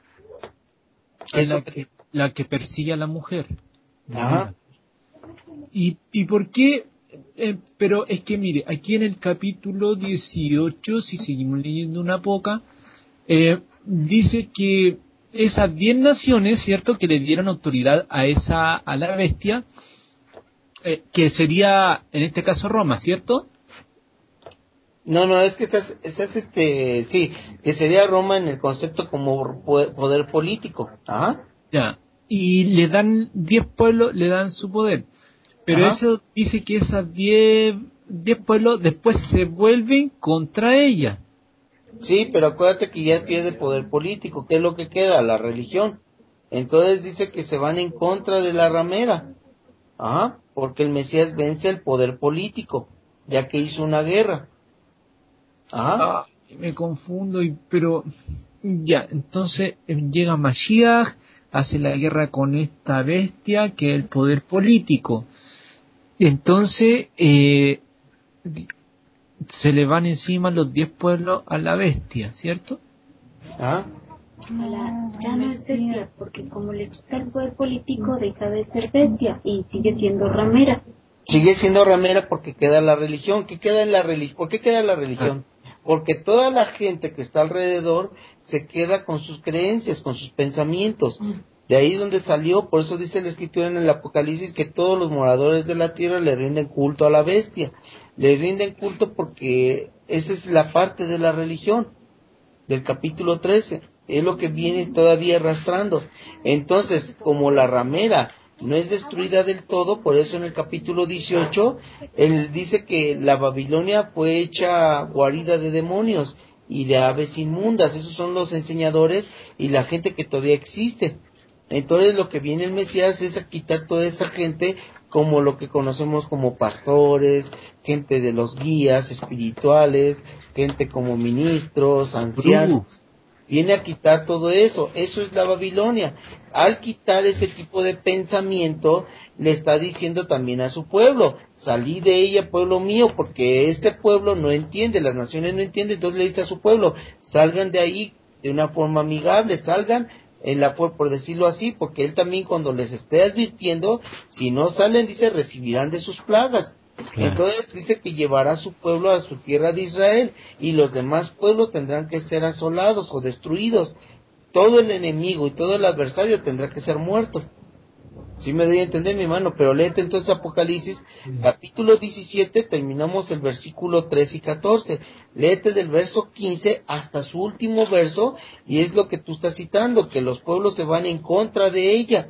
Es La lo que- que, la que persigue a la mujer. Ajá. ¿Y, y por qué? Eh, pero es que mire, aquí en el capítulo dieciocho, si seguimos leyendo una poca, eh, dice que esas diez naciones, ¿cierto?, que le dieron autoridad a esa, a la bestia, eh, que sería, en este caso, Roma, ¿cierto? No, no, es que estás, estás, este, sí, que sería Roma en el concepto como po- poder político. Ajá. Ya. Y le dan diez pueblos, le dan su poder. Pero Ajá. eso dice que esas diez, diez pueblos después se vuelven contra ella. Sí, pero acuérdate que ya pierde poder político. ¿Qué es lo que queda? La religión. Entonces dice que se van en contra de la ramera. Ajá. Porque el Mesías vence el poder político, ya que hizo una guerra. Ajá. Ah, me confundo, y, pero ya, entonces eh, llega Mashiach, hace la guerra con esta bestia que es el poder político. Entonces eh, se le van encima los diez pueblos a la bestia, ¿cierto? Ajá. A la- ya no es bestia, porque como le quita el poder político, deja de ser bestia y sigue siendo ramera. Sigue siendo ramera porque queda la religión. ¿Qué queda en la religión? ¿Por qué queda la religión? Porque toda la gente que está alrededor se queda con sus creencias, con sus pensamientos. De ahí es donde salió, por eso dice la escritura en el Apocalipsis que todos los moradores de la tierra le rinden culto a la bestia. Le rinden culto porque esa es la parte de la religión del capítulo trece. Es lo que viene todavía arrastrando. Entonces, como la ramera no es destruida del todo, por eso en el capítulo dieciocho, él dice que la Babilonia fue hecha guarida de demonios y de aves inmundas. Esos son los enseñadores y la gente que todavía existe. Entonces lo que viene el Mesías es a quitar toda esa gente, como lo que conocemos como pastores, gente de los guías espirituales, gente como ministros, ancianos. Viene a quitar todo eso. Eso es la Babilonia. Al quitar ese tipo de pensamiento, le está diciendo también a su pueblo: salí de ella, pueblo mío, porque este pueblo no entiende, las naciones no entienden. Entonces le dice a su pueblo: salgan de ahí de una forma amigable, salgan en la por, por decirlo así, porque él también, cuando les esté advirtiendo, si no salen, dice, recibirán de sus plagas. Claro. Entonces dice que llevará a su pueblo a su tierra de Israel, y los demás pueblos tendrán que ser asolados o destruidos. Todo el enemigo y todo el adversario tendrá que ser muerto. Sí me doy a entender, mi hermano, pero léete entonces Apocalipsis, capítulo diecisiete, terminamos el versículo trece y catorce. Léete del verso quince hasta su último verso, y es lo que tú estás citando, que los pueblos se van en contra de ella.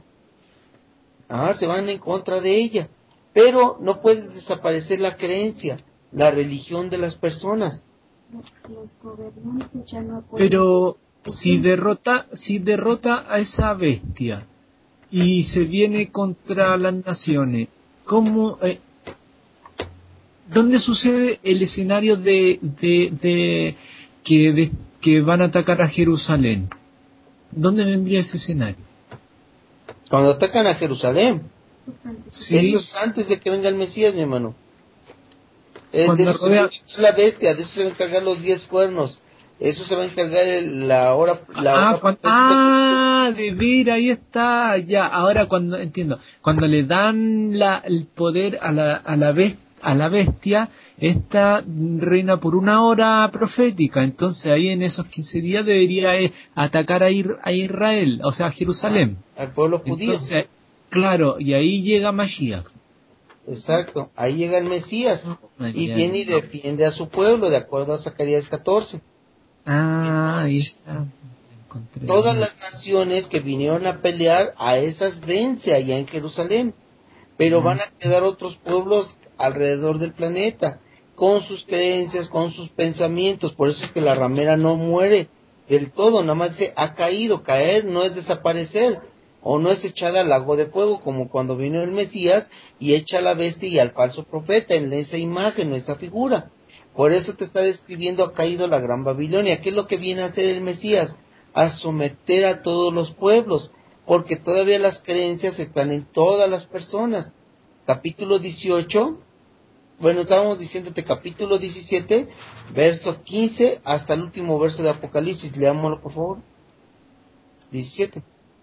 Ah, se van en contra de ella. Pero no puedes desaparecer la creencia, la religión de las personas. Los gobernantes ya no apoyan. Pero si derrota, si derrota a esa bestia, y se viene contra las naciones. ¿Cómo, eh, dónde sucede el escenario de, de, de que de, que van a atacar a Jerusalén? ¿Dónde vendría ese escenario? Cuando atacan a Jerusalén. Sí. Eso es antes de que venga el Mesías, mi hermano. Eh, de Cuando eso se va a rodea- encargar la bestia, de eso se va a encargar los diez cuernos. Eso se va a encargar el- la hora, la Ah, hora cuan- ah, de ver, ahí está, ya, ahora cuando, entiendo, cuando le dan la, el poder a la, a la bestia, a la bestia, esta reina por una hora profética, entonces ahí en esos quince días debería eh, atacar a, Ir- a Israel, o sea, a Jerusalén. al pueblo judío. Entonces, claro, y ahí llega Mashiach. Exacto, ahí llega el Mesías Ah, y ya, viene y ya. defiende a su pueblo, de acuerdo a Zacarías catorce. Ah, ahí está. Encontré. Todas las naciones que vinieron a pelear, a esas vence allá en Jerusalén, pero van a quedar otros pueblos alrededor del planeta, con sus creencias, con sus pensamientos. Por eso es que la ramera no muere del todo, nada más dice, ha caído. Caer no es desaparecer, o no es echada al lago de fuego, como cuando vino el Mesías y echa a la bestia y al falso profeta en esa imagen, en esa figura. Por eso te está describiendo, ha caído la gran Babilonia. ¿Qué es lo que viene a hacer el Mesías? A someter a todos los pueblos, porque todavía las creencias están en todas las personas. Capítulo dieciocho, bueno, estábamos diciéndote capítulo diecisiete, verso quince, hasta el último verso de Apocalipsis. Leámoslo, por favor. diecisiete.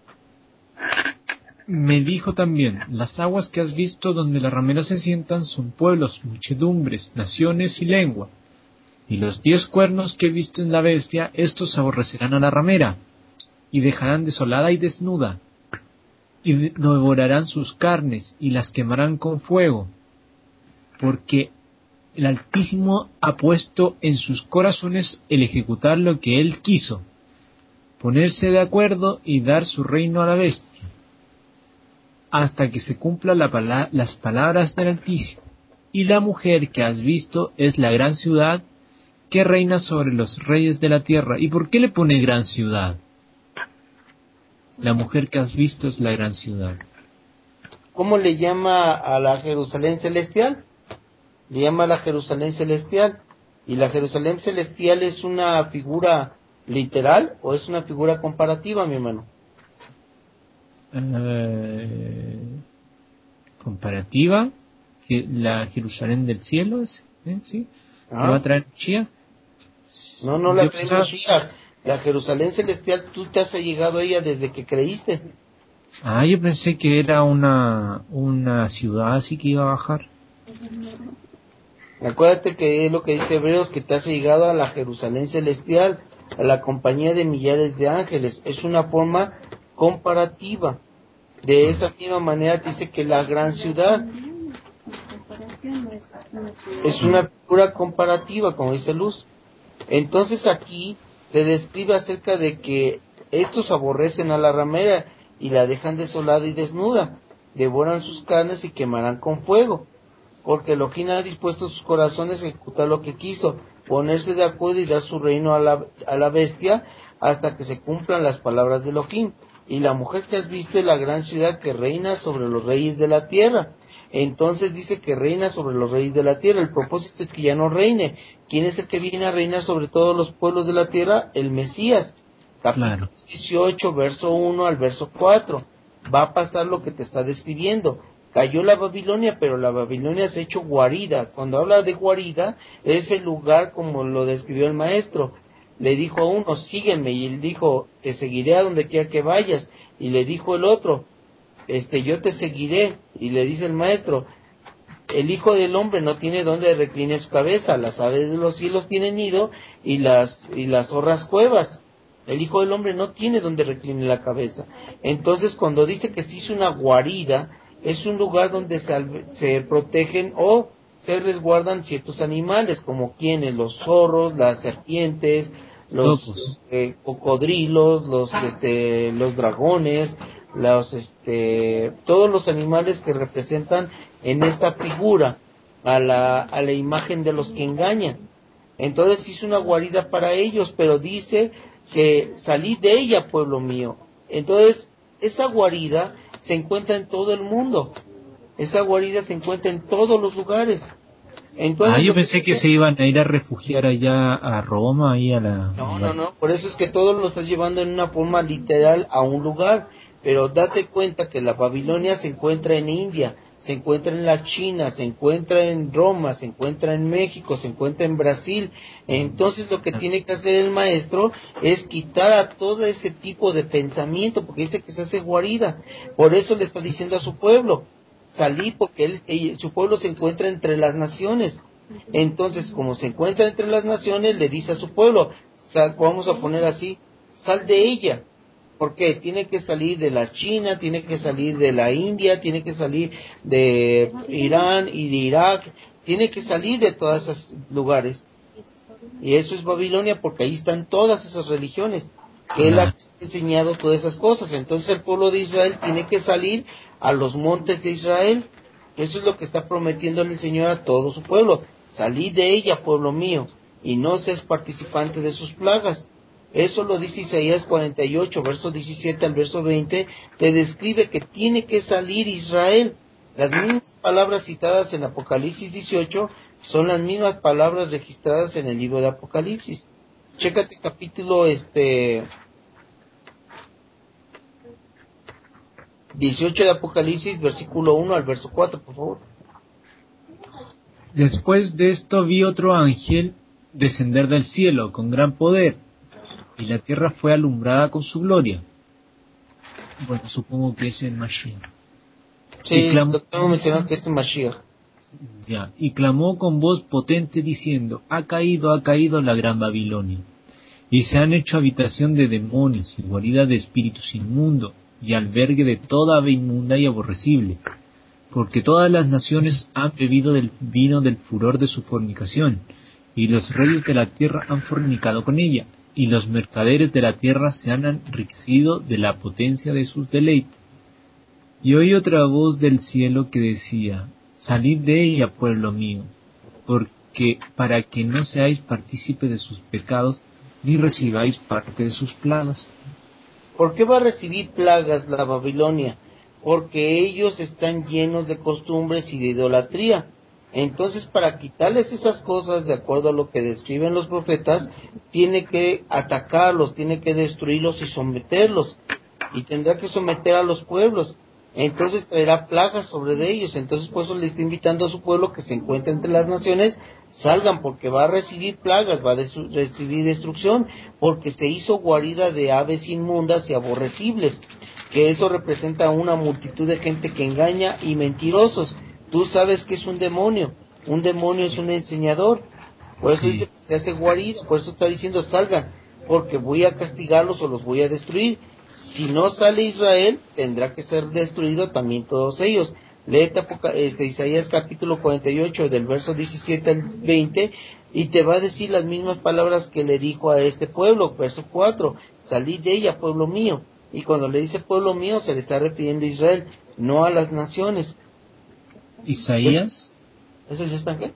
Me dijo también, las aguas que has visto donde las rameras se sientan son pueblos, muchedumbres, naciones y lengua. Y los diez cuernos que viste en la bestia, estos aborrecerán a la ramera, y dejarán desolada y desnuda, y de- devorarán sus carnes, y las quemarán con fuego, porque el Altísimo ha puesto en sus corazones el ejecutar lo que él quiso, ponerse de acuerdo y dar su reino a la bestia, hasta que se cumplan la pala- las palabras del Altísimo. Y la mujer que has visto es la gran ciudad que reina sobre los reyes de la tierra. ¿Y por qué le pone gran ciudad? La mujer que has visto es la gran ciudad. ¿Cómo le llama a la Jerusalén celestial? Le llama a la Jerusalén celestial. ¿Y la Jerusalén celestial es una figura literal o es una figura comparativa, mi hermano? Eh, comparativa, que la Jerusalén del cielo, es, ¿eh? ¿Sí? ¿Que va a ¿Ah? traer Chía? No, no la Yo trae pensaba- Mashiach. La Jerusalén celestial, tú te has llegado a ella desde que creíste. Ah, yo pensé que era una, una ciudad así que iba a bajar. Acuérdate que es lo que dice Hebreos, que te has llegado a la Jerusalén celestial, a la compañía de millares de ángeles. Es una forma comparativa. De esa misma manera dice que la gran ciudad es una figura comparativa, como dice Luz. Entonces aquí te describe acerca de que estos aborrecen a la ramera y la dejan desolada y desnuda, devoran sus carnes y quemarán con fuego, porque Elohim ha dispuesto sus corazones a ejecutar lo que quiso, ponerse de acuerdo y dar su reino a la, a la bestia hasta que se cumplan las palabras de Elohim. Y la mujer que has visto es la gran ciudad que reina sobre los reyes de la tierra. Entonces dice que reina sobre los reyes de la tierra. El propósito es que ya no reine. ¿Quién es el que viene a reinar sobre todos los pueblos de la tierra? El Mesías. Capítulo Claro. dieciocho, verso uno al verso cuatro. Va a pasar lo que te está describiendo. Cayó la Babilonia, pero la Babilonia se ha hecho guarida. Cuando habla de guarida, es el lugar como lo describió el maestro. Le dijo a uno, sígueme, y él dijo, te seguiré a donde quiera que vayas. Y le dijo el otro, este, yo te seguiré. Y le dice el maestro, el Hijo del Hombre no tiene donde recline su cabeza, las aves de los cielos tienen nido y las, y las zorras cuevas. El Hijo del Hombre no tiene donde recline la cabeza. Entonces, cuando dice que se hizo una guarida, es un lugar donde se, albe- se protegen o se resguardan ciertos animales, como quienes, los zorros, las serpientes, los Locos. eh, cocodrilos, los, este, los dragones, los, este, todos los animales que representan en esta figura a la, a la imagen de los que engañan. Entonces hizo una guarida para ellos, pero dice que salid de ella, pueblo mío. Entonces, esa guarida se encuentra en todo el mundo. Esa guarida se encuentra en todos los lugares. Entonces, ah, yo pensé que, que se iban a ir a refugiar allá a Roma, ahí a la... No, no, no, por eso es que todo lo estás llevando en una forma literal a un lugar, pero date cuenta que la Babilonia se encuentra en India, se encuentra en la China, se encuentra en Roma, se encuentra en México, se encuentra en Brasil. Entonces lo que tiene que hacer el maestro es quitar a todo ese tipo de pensamiento, porque dice que se hace guarida. Por eso le está diciendo a su pueblo, salí porque él, él, su pueblo se encuentra entre las naciones. Entonces, como se encuentra entre las naciones, le dice a su pueblo, sal, vamos a poner así, sal de ella. Porque tiene que salir de la China, tiene que salir de la India, tiene que salir de Irán y de Irak, tiene que salir de todos esos lugares. Y eso es Babilonia, porque ahí están todas esas religiones, que él ha enseñado todas esas cosas. Entonces el pueblo de Israel tiene que salir a los montes de Israel. Eso es lo que está prometiéndole el Señor a todo su pueblo. Salid de ella, pueblo mío, y no seas participante de sus plagas. Eso lo dice Isaías cuarenta y ocho, verso diecisiete al verso veinte, te describe que tiene que salir Israel. Las mismas palabras citadas en Apocalipsis dieciocho son las mismas palabras registradas en el libro de Apocalipsis. Chécate capítulo este dieciocho de Apocalipsis, versículo uno al verso cuatro, por favor. Después de esto vi otro ángel descender del cielo con gran poder, y la tierra fue alumbrada con su gloria. Bueno, supongo que es el Mashiach. Sí, clamó, lo tengo mencionado que es el Mashiach. Ya, y clamó con voz potente diciendo, ha caído, ha caído la gran Babilonia, y se han hecho habitación de demonios y guarida de espíritus inmundos, y albergue de toda ave inmunda y aborrecible, porque todas las naciones han bebido del vino del furor de su fornicación, y los reyes de la tierra han fornicado con ella, y los mercaderes de la tierra se han enriquecido de la potencia de sus deleites. Y oí otra voz del cielo que decía, salid de ella, pueblo mío, porque para que no seáis partícipe de sus pecados, ni recibáis parte de sus plagas. ¿Por qué va a recibir plagas la Babilonia? Porque ellos están llenos de costumbres y de idolatría. Entonces, para quitarles esas cosas, de acuerdo a lo que describen los profetas, tiene que atacarlos, tiene que destruirlos y someterlos. Y tendrá que someter a los pueblos. Entonces traerá plagas sobre de ellos. Entonces, por eso le está invitando a su pueblo que se encuentre entre las naciones, salgan, porque va a recibir plagas, va a des- recibir destrucción, porque se hizo guarida de aves inmundas y aborrecibles, que eso representa una multitud de gente que engaña y mentirosos. Tú sabes que es un demonio, un demonio es un enseñador, por eso dice que se hace guarida, por eso está diciendo salgan, porque voy a castigarlos o los voy a destruir. Si no sale Israel, tendrá que ser destruido también todos ellos. Léete este, Isaías capítulo cuarenta y ocho, del verso diecisiete al veinte, y te va a decir las mismas palabras que le dijo a este pueblo. Verso cuatro, salid de ella, pueblo mío. Y cuando le dice pueblo mío, se le está refiriendo a Israel, no a las naciones. Isaías. ¿Esos ya están qué?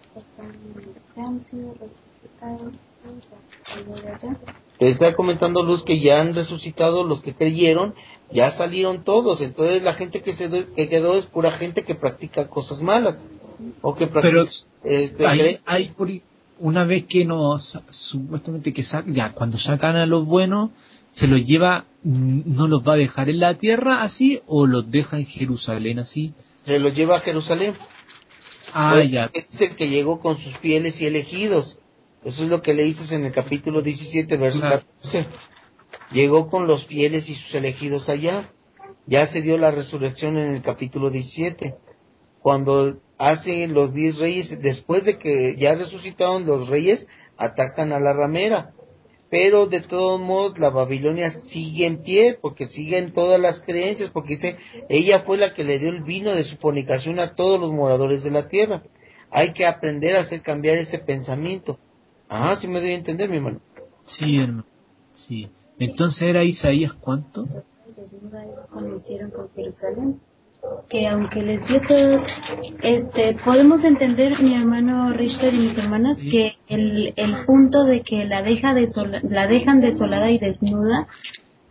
Te está comentando Luz que ya han resucitado los que creyeron, ya salieron todos. Entonces la gente que se do, que quedó es pura gente que practica cosas malas o que practica. Pero este, hay, hay por, una vez que nos supuestamente que sac, ya cuando sacan a los buenos, se los lleva, no los va a dejar en la tierra así o los deja en Jerusalén así. Se los lleva a Jerusalén. Ah, pues, ya. Es el que llegó con sus fieles y elegidos. Eso es lo que le dices en el capítulo diecisiete, verso claro. catorce. Llegó con los fieles y sus elegidos allá. Ya se dio la resurrección en el capítulo diecisiete. Cuando hacen los diez reyes, después de que ya resucitaron los reyes, atacan a la ramera. Pero de todos modos la Babilonia sigue en pie, porque siguen todas las creencias, porque dice, ella fue la que le dio el vino de su fornicación a todos los moradores de la tierra. Hay que aprender a hacer cambiar ese pensamiento. Ah, sí me doy a entender, mi hermano. Sí, hermano, sí. Entonces era Isaías, ¿cuánto? Cuando hicieron con Jerusalén, que aunque les dio todo, este, podemos entender, mi hermano Richter y mis hermanas, sí. que el, el punto de que la deja desola, la dejan desolada y desnuda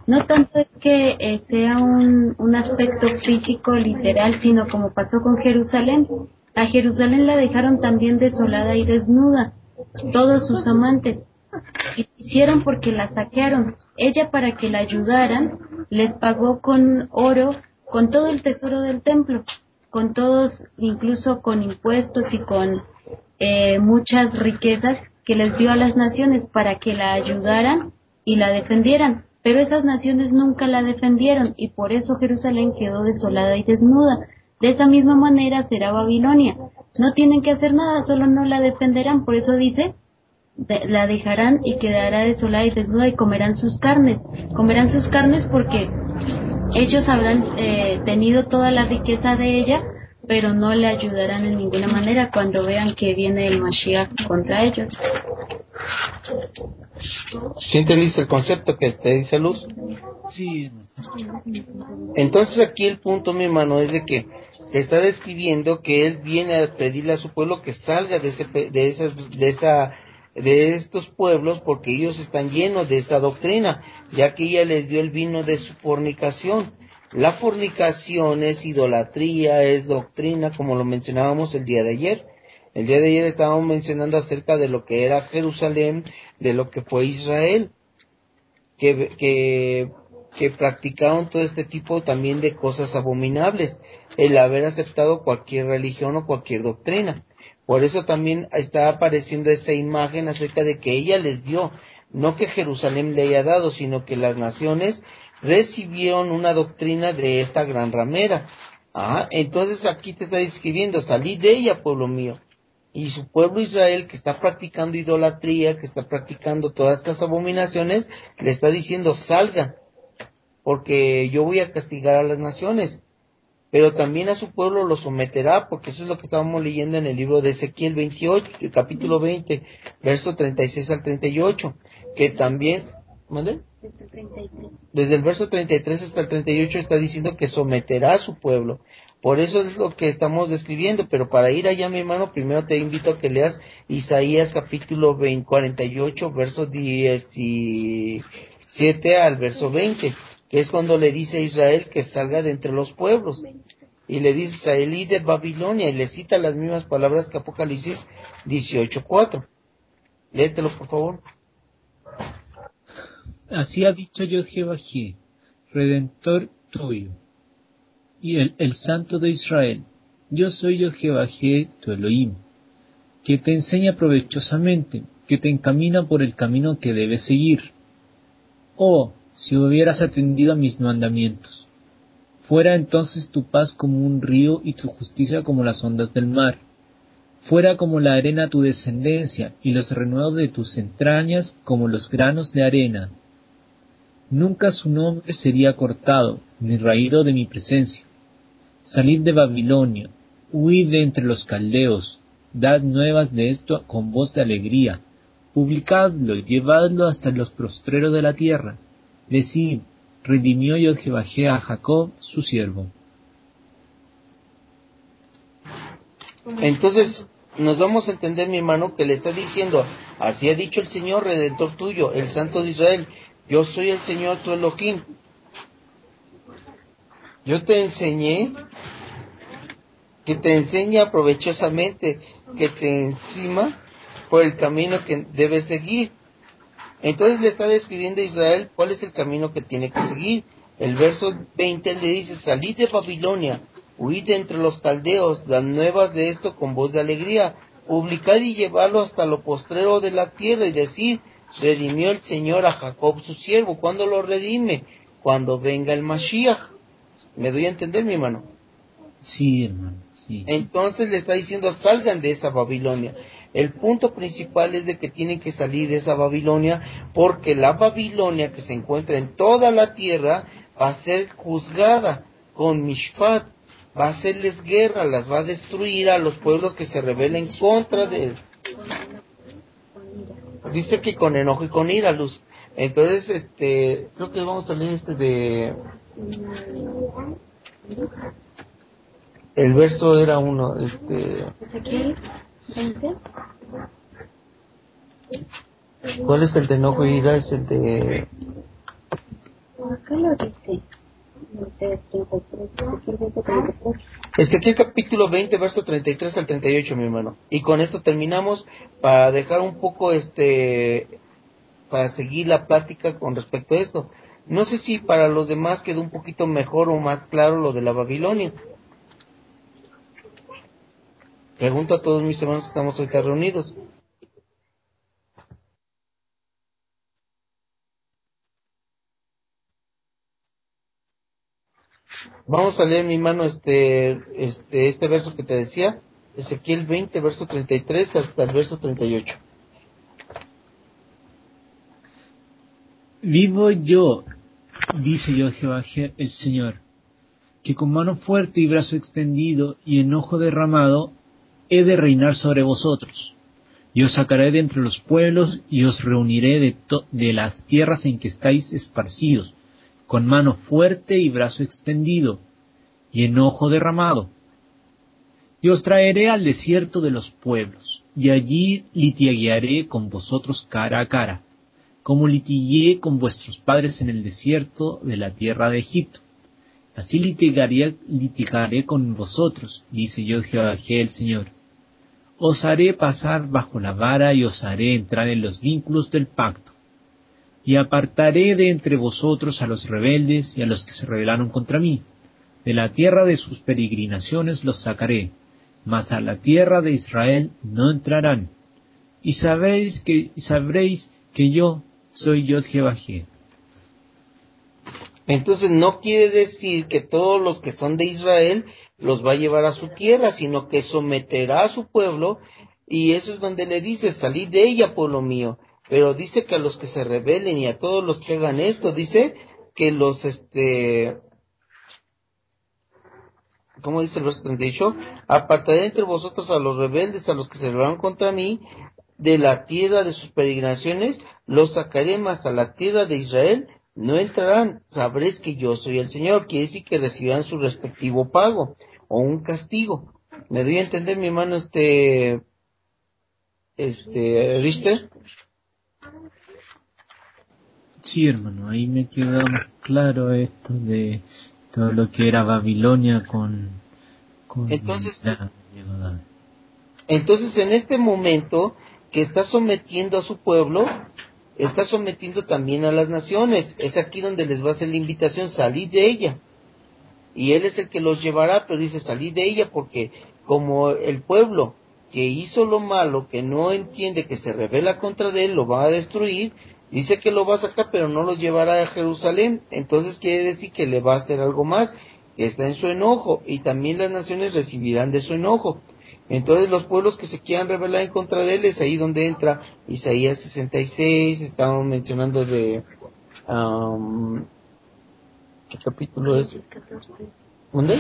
No tanto es que eh, sea un, un aspecto físico literal, sino como pasó con Jerusalén. A Jerusalén la dejaron también desolada y desnuda, todos sus amantes, y lo hicieron porque la saquearon. Ella, para que la ayudaran, les pagó con oro, con todo el tesoro del templo, con todos, incluso con impuestos y con eh, muchas riquezas que les dio a las naciones para que la ayudaran y la defendieran. Pero esas naciones nunca la defendieron y por eso Jerusalén quedó desolada y desnuda. De esa misma manera será Babilonia. No tienen que hacer nada, solo no la defenderán. Por eso dice, de, la dejarán y quedará desolada y desnuda y comerán sus carnes. Comerán sus carnes porque ellos habrán eh, tenido toda la riqueza de ella, pero no le ayudarán en ninguna manera cuando vean que viene el Mashiach contra ellos. ¿Sí entendiste el concepto que te dice Luz? Sí, Entonces aquí el punto, mi hermano, es de que está describiendo que él viene a pedirle a su pueblo que salga de ese, de esas, de esa, de estos pueblos porque ellos están llenos de esta doctrina, ya que ella les dio el vino de su fornicación. La fornicación es idolatría, es doctrina, como lo mencionábamos el día de ayer. El día de ayer estábamos mencionando acerca de lo que era Jerusalén, de lo que fue Israel, que, que, que practicaron todo este tipo también de cosas abominables, el haber aceptado cualquier religión o cualquier doctrina. Por eso también está apareciendo esta imagen acerca de que ella les dio, no que Jerusalén le haya dado, sino que las naciones recibieron una doctrina de esta gran ramera. Ah, entonces aquí te está describiendo, salid de ella, pueblo mío. Y su pueblo Israel, que está practicando idolatría, que está practicando todas estas abominaciones, le está diciendo, salgan, porque yo voy a castigar a las naciones. Pero también a su pueblo lo someterá, porque eso es lo que estábamos leyendo en el libro de Ezequiel veintiocho, el capítulo veinte, verso treinta y seis al treinta y ocho, que también, ¿mande? Desde el verso treinta y tres hasta el treinta y ocho está diciendo que someterá a su pueblo. Por eso es lo que estamos describiendo, pero para ir allá, mi hermano, primero te invito a que leas Isaías capítulo veinte, cuarenta y ocho, verso diecisiete al verso veinte, que es cuando le dice a Israel que salga de entre los pueblos. Y le dice, salí de Babilonia, y le cita las mismas palabras que Apocalipsis dieciocho cuatro. Léetelo, por favor. así ha dicho Yod Jehová-Jé, Redentor tuyo, y el, el Santo de Israel. Yo soy Yod Jehová-Jé, tu Elohim, que te enseña provechosamente, que te encamina por el camino que debes seguir. Oh, si hubieras atendido a mis mandamientos. Fuera entonces tu paz como un río y tu justicia como las ondas del mar. Fuera como la arena tu descendencia y los renuevos de tus entrañas como los granos de arena. Nunca su nombre sería cortado, ni raído de mi presencia. Salid de Babilonia, huid de entre los caldeos, dad nuevas de esto con voz de alegría, publicadlo y llevadlo hasta los postreros de la tierra. Decid, redimió Yod Jehová-Jé a Jacob, su siervo. Entonces, nos vamos a entender, mi hermano, que le está diciendo, así ha dicho el Señor, Redentor tuyo, el Santo de Israel, yo soy el Señor tu Elohim. Yo te enseñé, que te enseña provechosamente, que te encima por el camino que debes seguir. Entonces le está describiendo a Israel cuál es el camino que tiene que seguir. El verso veinte le dice, salid de Babilonia, huid de entre los caldeos, las nuevas de esto con voz de alegría, publicad y llevadlo hasta lo postrero de la tierra y decid, redimió el Señor a Jacob su siervo. ¿Cuándo lo redime? Cuando venga el Mashiach. ¿Me doy a entender, mi hermano? Sí, hermano, sí. Entonces le está diciendo, salgan de esa Babilonia. El punto principal es de que tienen que salir de esa Babilonia, porque la Babilonia que se encuentra en toda la tierra va a ser juzgada con Mishpat, va a hacerles guerra, las va a destruir a los pueblos que se rebelen contra de él. Dice que con enojo y con ira, Luz. Entonces, este, creo que vamos a leer este de... El verso era uno, este... Ezequiel veinte. ¿Cuál es el de enojo y ira? Es el de... qué lo dice? Ezequiel veinte, treinta y tres. Ezequiel capítulo veinte, verso treinta y tres al treinta y ocho, mi hermano. Y con esto terminamos para dejar un poco este, para seguir la plática con respecto a esto. No sé si para los demás quedó un poquito mejor o más claro lo de la Babilonia. Pregunto a todos mis hermanos que estamos ahorita reunidos. Vamos a leer, mi hermano, este, este, este verso que te decía, Ezequiel veinte, verso treinta y tres hasta el verso treinta y ocho. Vivo yo, dice yo Jehová el Señor, que con mano fuerte y brazo extendido y enojo derramado he de reinar sobre vosotros. Y os sacaré de entre los pueblos y os reuniré de, to- de las tierras en que estáis esparcidos, con mano fuerte y brazo extendido y enojo derramado. Y os traeré al desierto de los pueblos, y allí litigaré con vosotros cara a cara, como litigué con vuestros padres en el desierto de la tierra de Egipto. Así litigaré, litigaré con vosotros, dice yo Jehová el Señor. Os haré pasar bajo la vara y os haré entrar en los vínculos del pacto. Y apartaré de entre vosotros a los rebeldes y a los que se rebelaron contra mí. De la tierra de sus peregrinaciones los sacaré, mas a la tierra de Israel no entrarán. Y sabréis que, sabréis que yo soy yo Jehová. Entonces no quiere decir que todos los que son de Israel los va a llevar a su tierra, sino que someterá a su pueblo, y eso es donde le dice, salid de ella, pueblo mío. Pero dice que a los que se rebelen y a todos los que hagan esto, dice que los, este, ¿cómo dice el verso treinta y ocho? Apartaré entre vosotros a los rebeldes, a los que se rebelaron contra mí, de la tierra de sus peregrinaciones, los sacaré, mas a la tierra de Israel no entrarán. Sabréis que yo soy el Señor. Quiere decir que recibirán su respectivo pago o un castigo. ¿Me doy a entender, mi hermano, este, este, Richter? Sí, hermano, ahí me quedó más claro esto de todo lo que era Babilonia con, con Entonces, la... entonces en este momento que está sometiendo a su pueblo, está sometiendo también a las naciones. Es aquí donde les va a hacer la invitación, salid de ella. Y él es el que los llevará, pero dice, salid de ella, porque como el pueblo que hizo lo malo, que no entiende, que se rebela contra de él, lo va a destruir, dice que lo va a sacar, pero no lo llevará a Jerusalén. Entonces quiere decir que le va a hacer algo más, que está en su enojo, y también las naciones recibirán de su enojo. Entonces los pueblos que se quieran rebelar en contra de él, es ahí donde entra Isaías sesenta y seis, estamos mencionando de... Um, ¿qué capítulo es? ¿Dónde?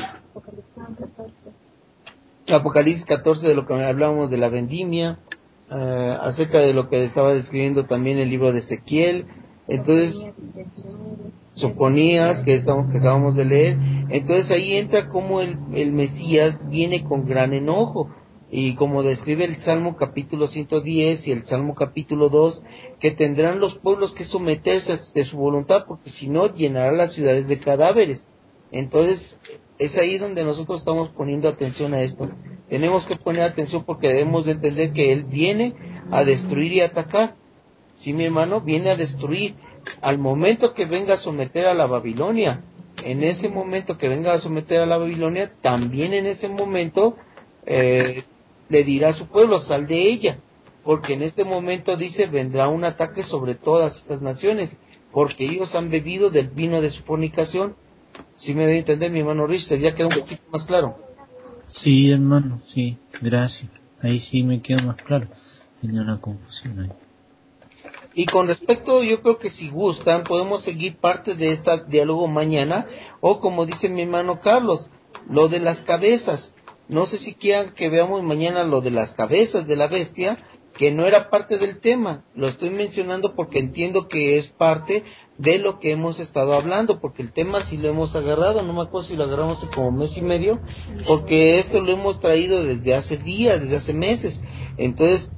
Apocalipsis catorce, de lo que hablábamos de la vendimia, eh, acerca de lo que estaba describiendo también el libro de Ezequiel. Entonces, Sofonías, que, estamos, que acabamos de leer. Entonces ahí entra como el, el Mesías viene con gran enojo. Y como describe el Salmo capítulo ciento diez y el Salmo capítulo dos, que tendrán los pueblos que someterse de su voluntad, porque si no, llenará las ciudades de cadáveres. Entonces, es ahí donde nosotros estamos poniendo atención a esto. Tenemos que poner atención porque debemos de entender que Él viene a destruir y atacar. Sí, mi hermano, viene a destruir. Al momento que venga a someter a la Babilonia, en ese momento que venga a someter a la Babilonia, también en ese momento eh, le dirá a su pueblo, sal de ella, porque en este momento dice, vendrá un ataque sobre todas estas naciones, porque ellos han bebido del vino de su fornicación. ¿Sí me debe entender, mi hermano Richter? Ya queda un poquito más claro. Sí, hermano, sí, gracias. Ahí sí me queda más claro. Tenía una confusión ahí. Y con respecto, yo creo que si gustan, podemos seguir parte de este diálogo mañana, o como dice mi hermano Carlos, lo de las cabezas. No sé si quieran que veamos mañana lo de las cabezas de la bestia, que no era parte del tema. Lo estoy mencionando porque entiendo que es parte de lo que hemos estado hablando, porque el tema sí lo hemos agarrado, no me acuerdo si lo agarramos hace como mes y medio, porque esto lo hemos traído desde hace días, desde hace meses. Entonces,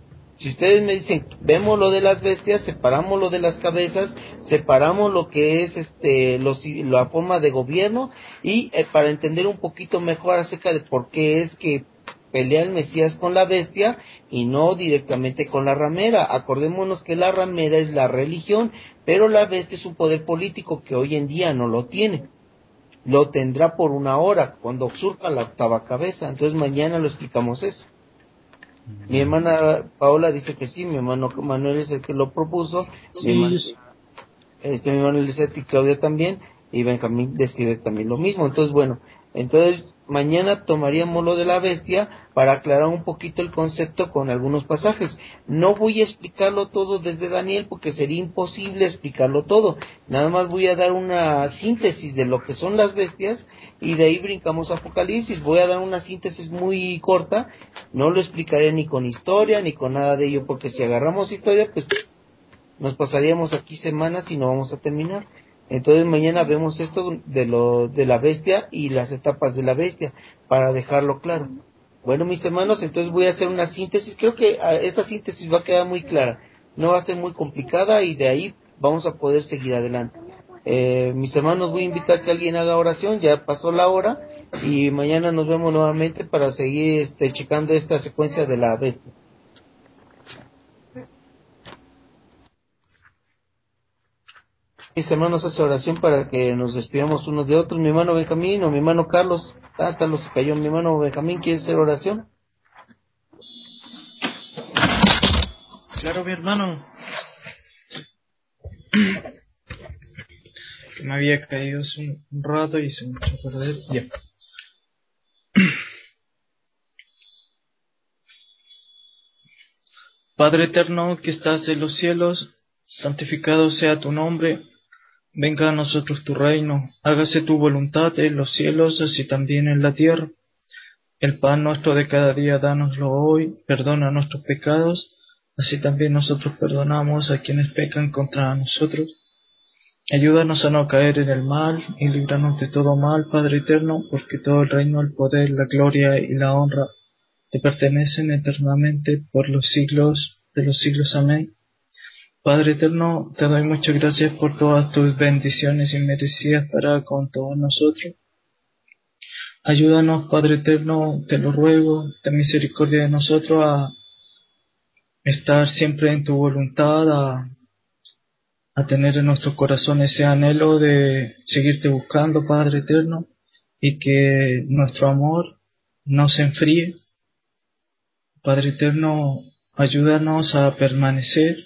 Si ustedes me dicen, vemos lo de las bestias, separamos lo de las cabezas, separamos lo que es este los, la forma de gobierno, y eh, para entender un poquito mejor acerca de por qué es que pelea el Mesías con la bestia y no directamente con la ramera. Acordémonos que la ramera es la religión, pero la bestia es un poder político que hoy en día no lo tiene. Lo tendrá por una hora, cuando surja la octava cabeza. Entonces mañana lo explicamos eso. Mi hermana Paola dice que sí, mi hermano Manuel es el que lo propuso, Sí, mi hermano, yo- este, mi hermano Elisette y Claudia también, y Benjamín describe también lo mismo. Entonces, bueno, entonces mañana tomaríamos lo de la bestia para aclarar un poquito el concepto con algunos pasajes. No voy a explicarlo todo desde Daniel porque sería imposible explicarlo todo. Nada más voy a dar una síntesis de lo que son las bestias y de ahí brincamos a Apocalipsis. Voy a dar una síntesis muy corta, no lo explicaré ni con historia ni con nada de ello, porque si agarramos historia, pues nos pasaríamos aquí semanas y no vamos a terminar. Entonces mañana vemos esto de lo de la bestia y las etapas de la bestia para dejarlo claro. Bueno, mis hermanos, entonces voy a hacer una síntesis. Creo que ah, esta síntesis va a quedar muy clara, no va a ser muy complicada y de ahí vamos a poder seguir adelante. Eh, mis hermanos, voy a invitar que alguien haga oración, ya pasó la hora y mañana nos vemos nuevamente para seguir este, checando esta secuencia de la bestia. Mis hermanos, hace oración para que nos despidamos unos de otros. Mi hermano Benjamín o mi hermano Carlos. Ah, Carlos se cayó. Mi hermano Benjamín, ¿quiere hacer oración? claro, mi hermano, que me había caído hace un un rato y se me echó a perder. Ya. Padre eterno que estás en los cielos, santificado sea tu nombre. Venga a nosotros tu reino, hágase tu voluntad en los cielos, así también en la tierra. El pan nuestro de cada día, dánoslo hoy, perdona nuestros pecados, así también nosotros perdonamos a quienes pecan contra nosotros. Ayúdanos a no caer en el mal, y líbranos de todo mal, Padre eterno, porque todo el reino, el poder, la gloria y la honra te pertenecen eternamente por los siglos de los siglos. Amén. Padre eterno, te doy muchas gracias por todas tus bendiciones inmerecidas para con todos nosotros. Ayúdanos, Padre eterno, te lo ruego, ten misericordia de nosotros a estar siempre en tu voluntad, a, a tener en nuestros corazones ese anhelo de seguirte buscando, Padre eterno, y que nuestro amor no se enfríe. Padre eterno, ayúdanos a permanecer,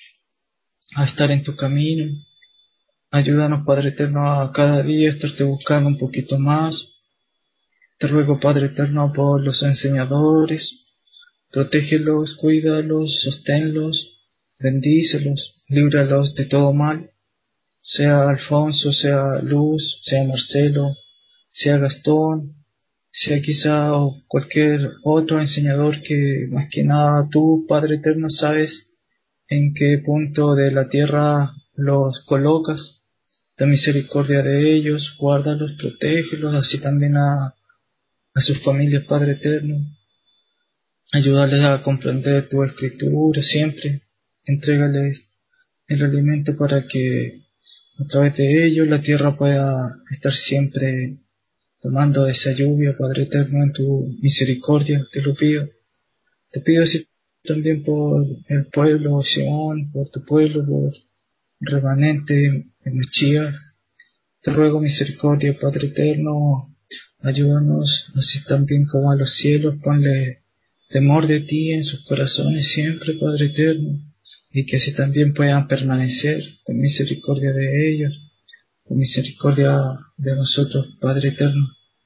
a estar en tu camino. Ayúdanos, Padre eterno, a cada día estarte buscando un poquito más. Te ruego, Padre eterno, por los enseñadores. Protégelos, cuídalos, sosténlos, bendícelos, líbralos de todo mal. Sea Alfonso, sea Luz, sea Marcelo, sea Gastón, sea quizá cualquier otro enseñador que más que nada tú, Padre eterno, sabes en qué punto de la tierra los colocas. Ten misericordia de ellos, guárdalos, protégelos, así también a, a sus familias, Padre eterno. Ayúdales a comprender tu escritura siempre. Entrégales el alimento para que a través de ellos la tierra pueda estar siempre tomando esa lluvia, Padre eterno, en tu misericordia, te lo pido. Te pido así también por el pueblo, Sion, por tu pueblo, por el remanente en Mashiach. Te ruego misericordia, Padre eterno, ayúdanos así también como a los cielos, ponle temor de ti en sus corazones siempre, Padre eterno, y que así también puedan permanecer con misericordia de ellos, con misericordia de nosotros, Padre eterno.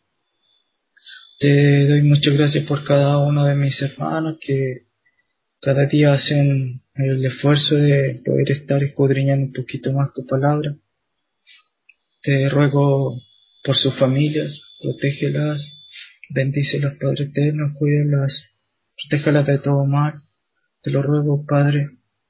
Te doy muchas gracias por cada uno de mis hermanos que cada día hacen el esfuerzo de poder estar escudriñando un poquito más tu palabra. Te ruego por sus familias, protégelas, bendícelas, Padre eterno, cuídalas, protégelas de todo mal. Te lo ruego, Padre.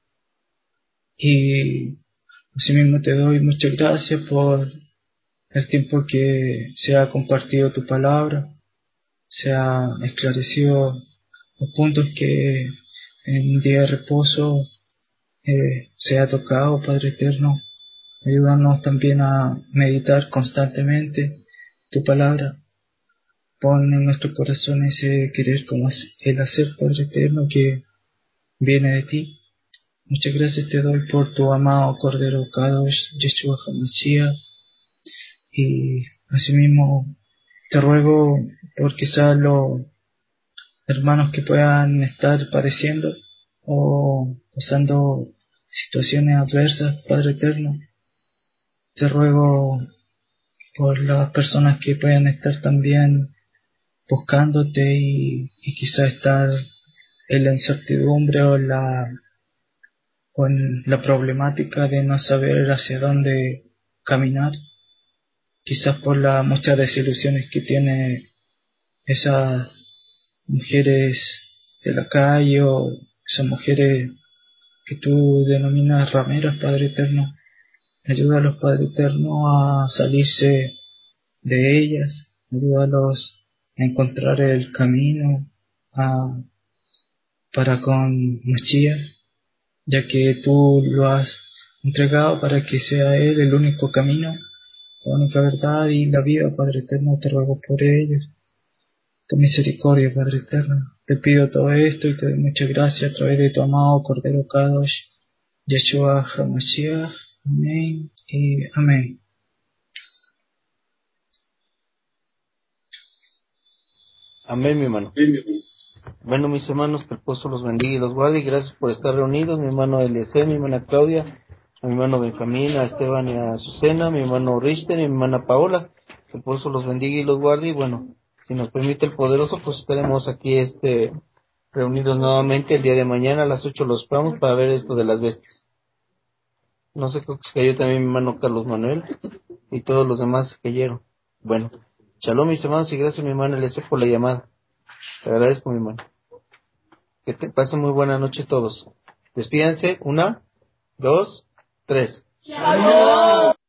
Y asimismo te doy muchas gracias por el tiempo que se ha compartido tu palabra, se ha esclarecido los puntos que en día de reposo eh, sea tocado, Padre eterno. Ayúdanos también a meditar constantemente tu palabra. Pon en nuestro corazón ese querer como el hacer, Padre eterno, que viene de ti. Muchas gracias te doy por tu amado Cordero Kadosh, Yeshua HaMashiach, y asimismo te ruego por quizás los hermanos que puedan estar padeciendo o pasando situaciones adversas, Padre eterno. Te ruego por las personas que puedan estar también buscándote y, y quizá estar en la incertidumbre o la, o en la problemática de no saber hacia dónde caminar, quizás por las muchas desilusiones que tiene esas mujeres de la calle o esas mujeres que tú denominas rameras, Padre eterno. Ayúdalos, Padre eterno, a salirse de ellas. Ayúdalos a encontrar el camino a, para con Mashiach, ya que tú lo has entregado para que sea Él el único camino, la única verdad y la vida, Padre eterno. Te ruego por ellos. Tu misericordia, Padre eterno. Te pido todo esto y te doy muchas gracias a través de tu amado Cordero Kadosh, Yeshua HaMashiach. Amén y amén. Amén, mi hermano. Bueno, mis hermanos, que el Pozo los bendiga y los guarde, y gracias por estar reunidos, mi hermano Eliezer, mi hermana Claudia, a mi hermano Benjamín, a Esteban y a Azucena, mi hermano Richter y mi hermana Paola. Que el Pozo los bendiga y los guarde, y bueno, si nos permite el Poderoso, pues estaremos aquí este reunidos nuevamente el día de mañana a las ocho. Los esperamos para ver esto de las bestias. No sé, creo que se cayó también mi hermano Carlos Manuel y todos los demás se cayeron. Bueno, shalom mis hermanos, y gracias mi hermano Eliezer por la llamada. Te agradezco mi hermano. Que te pasen muy buena noche todos. Despídense, una, dos, tres.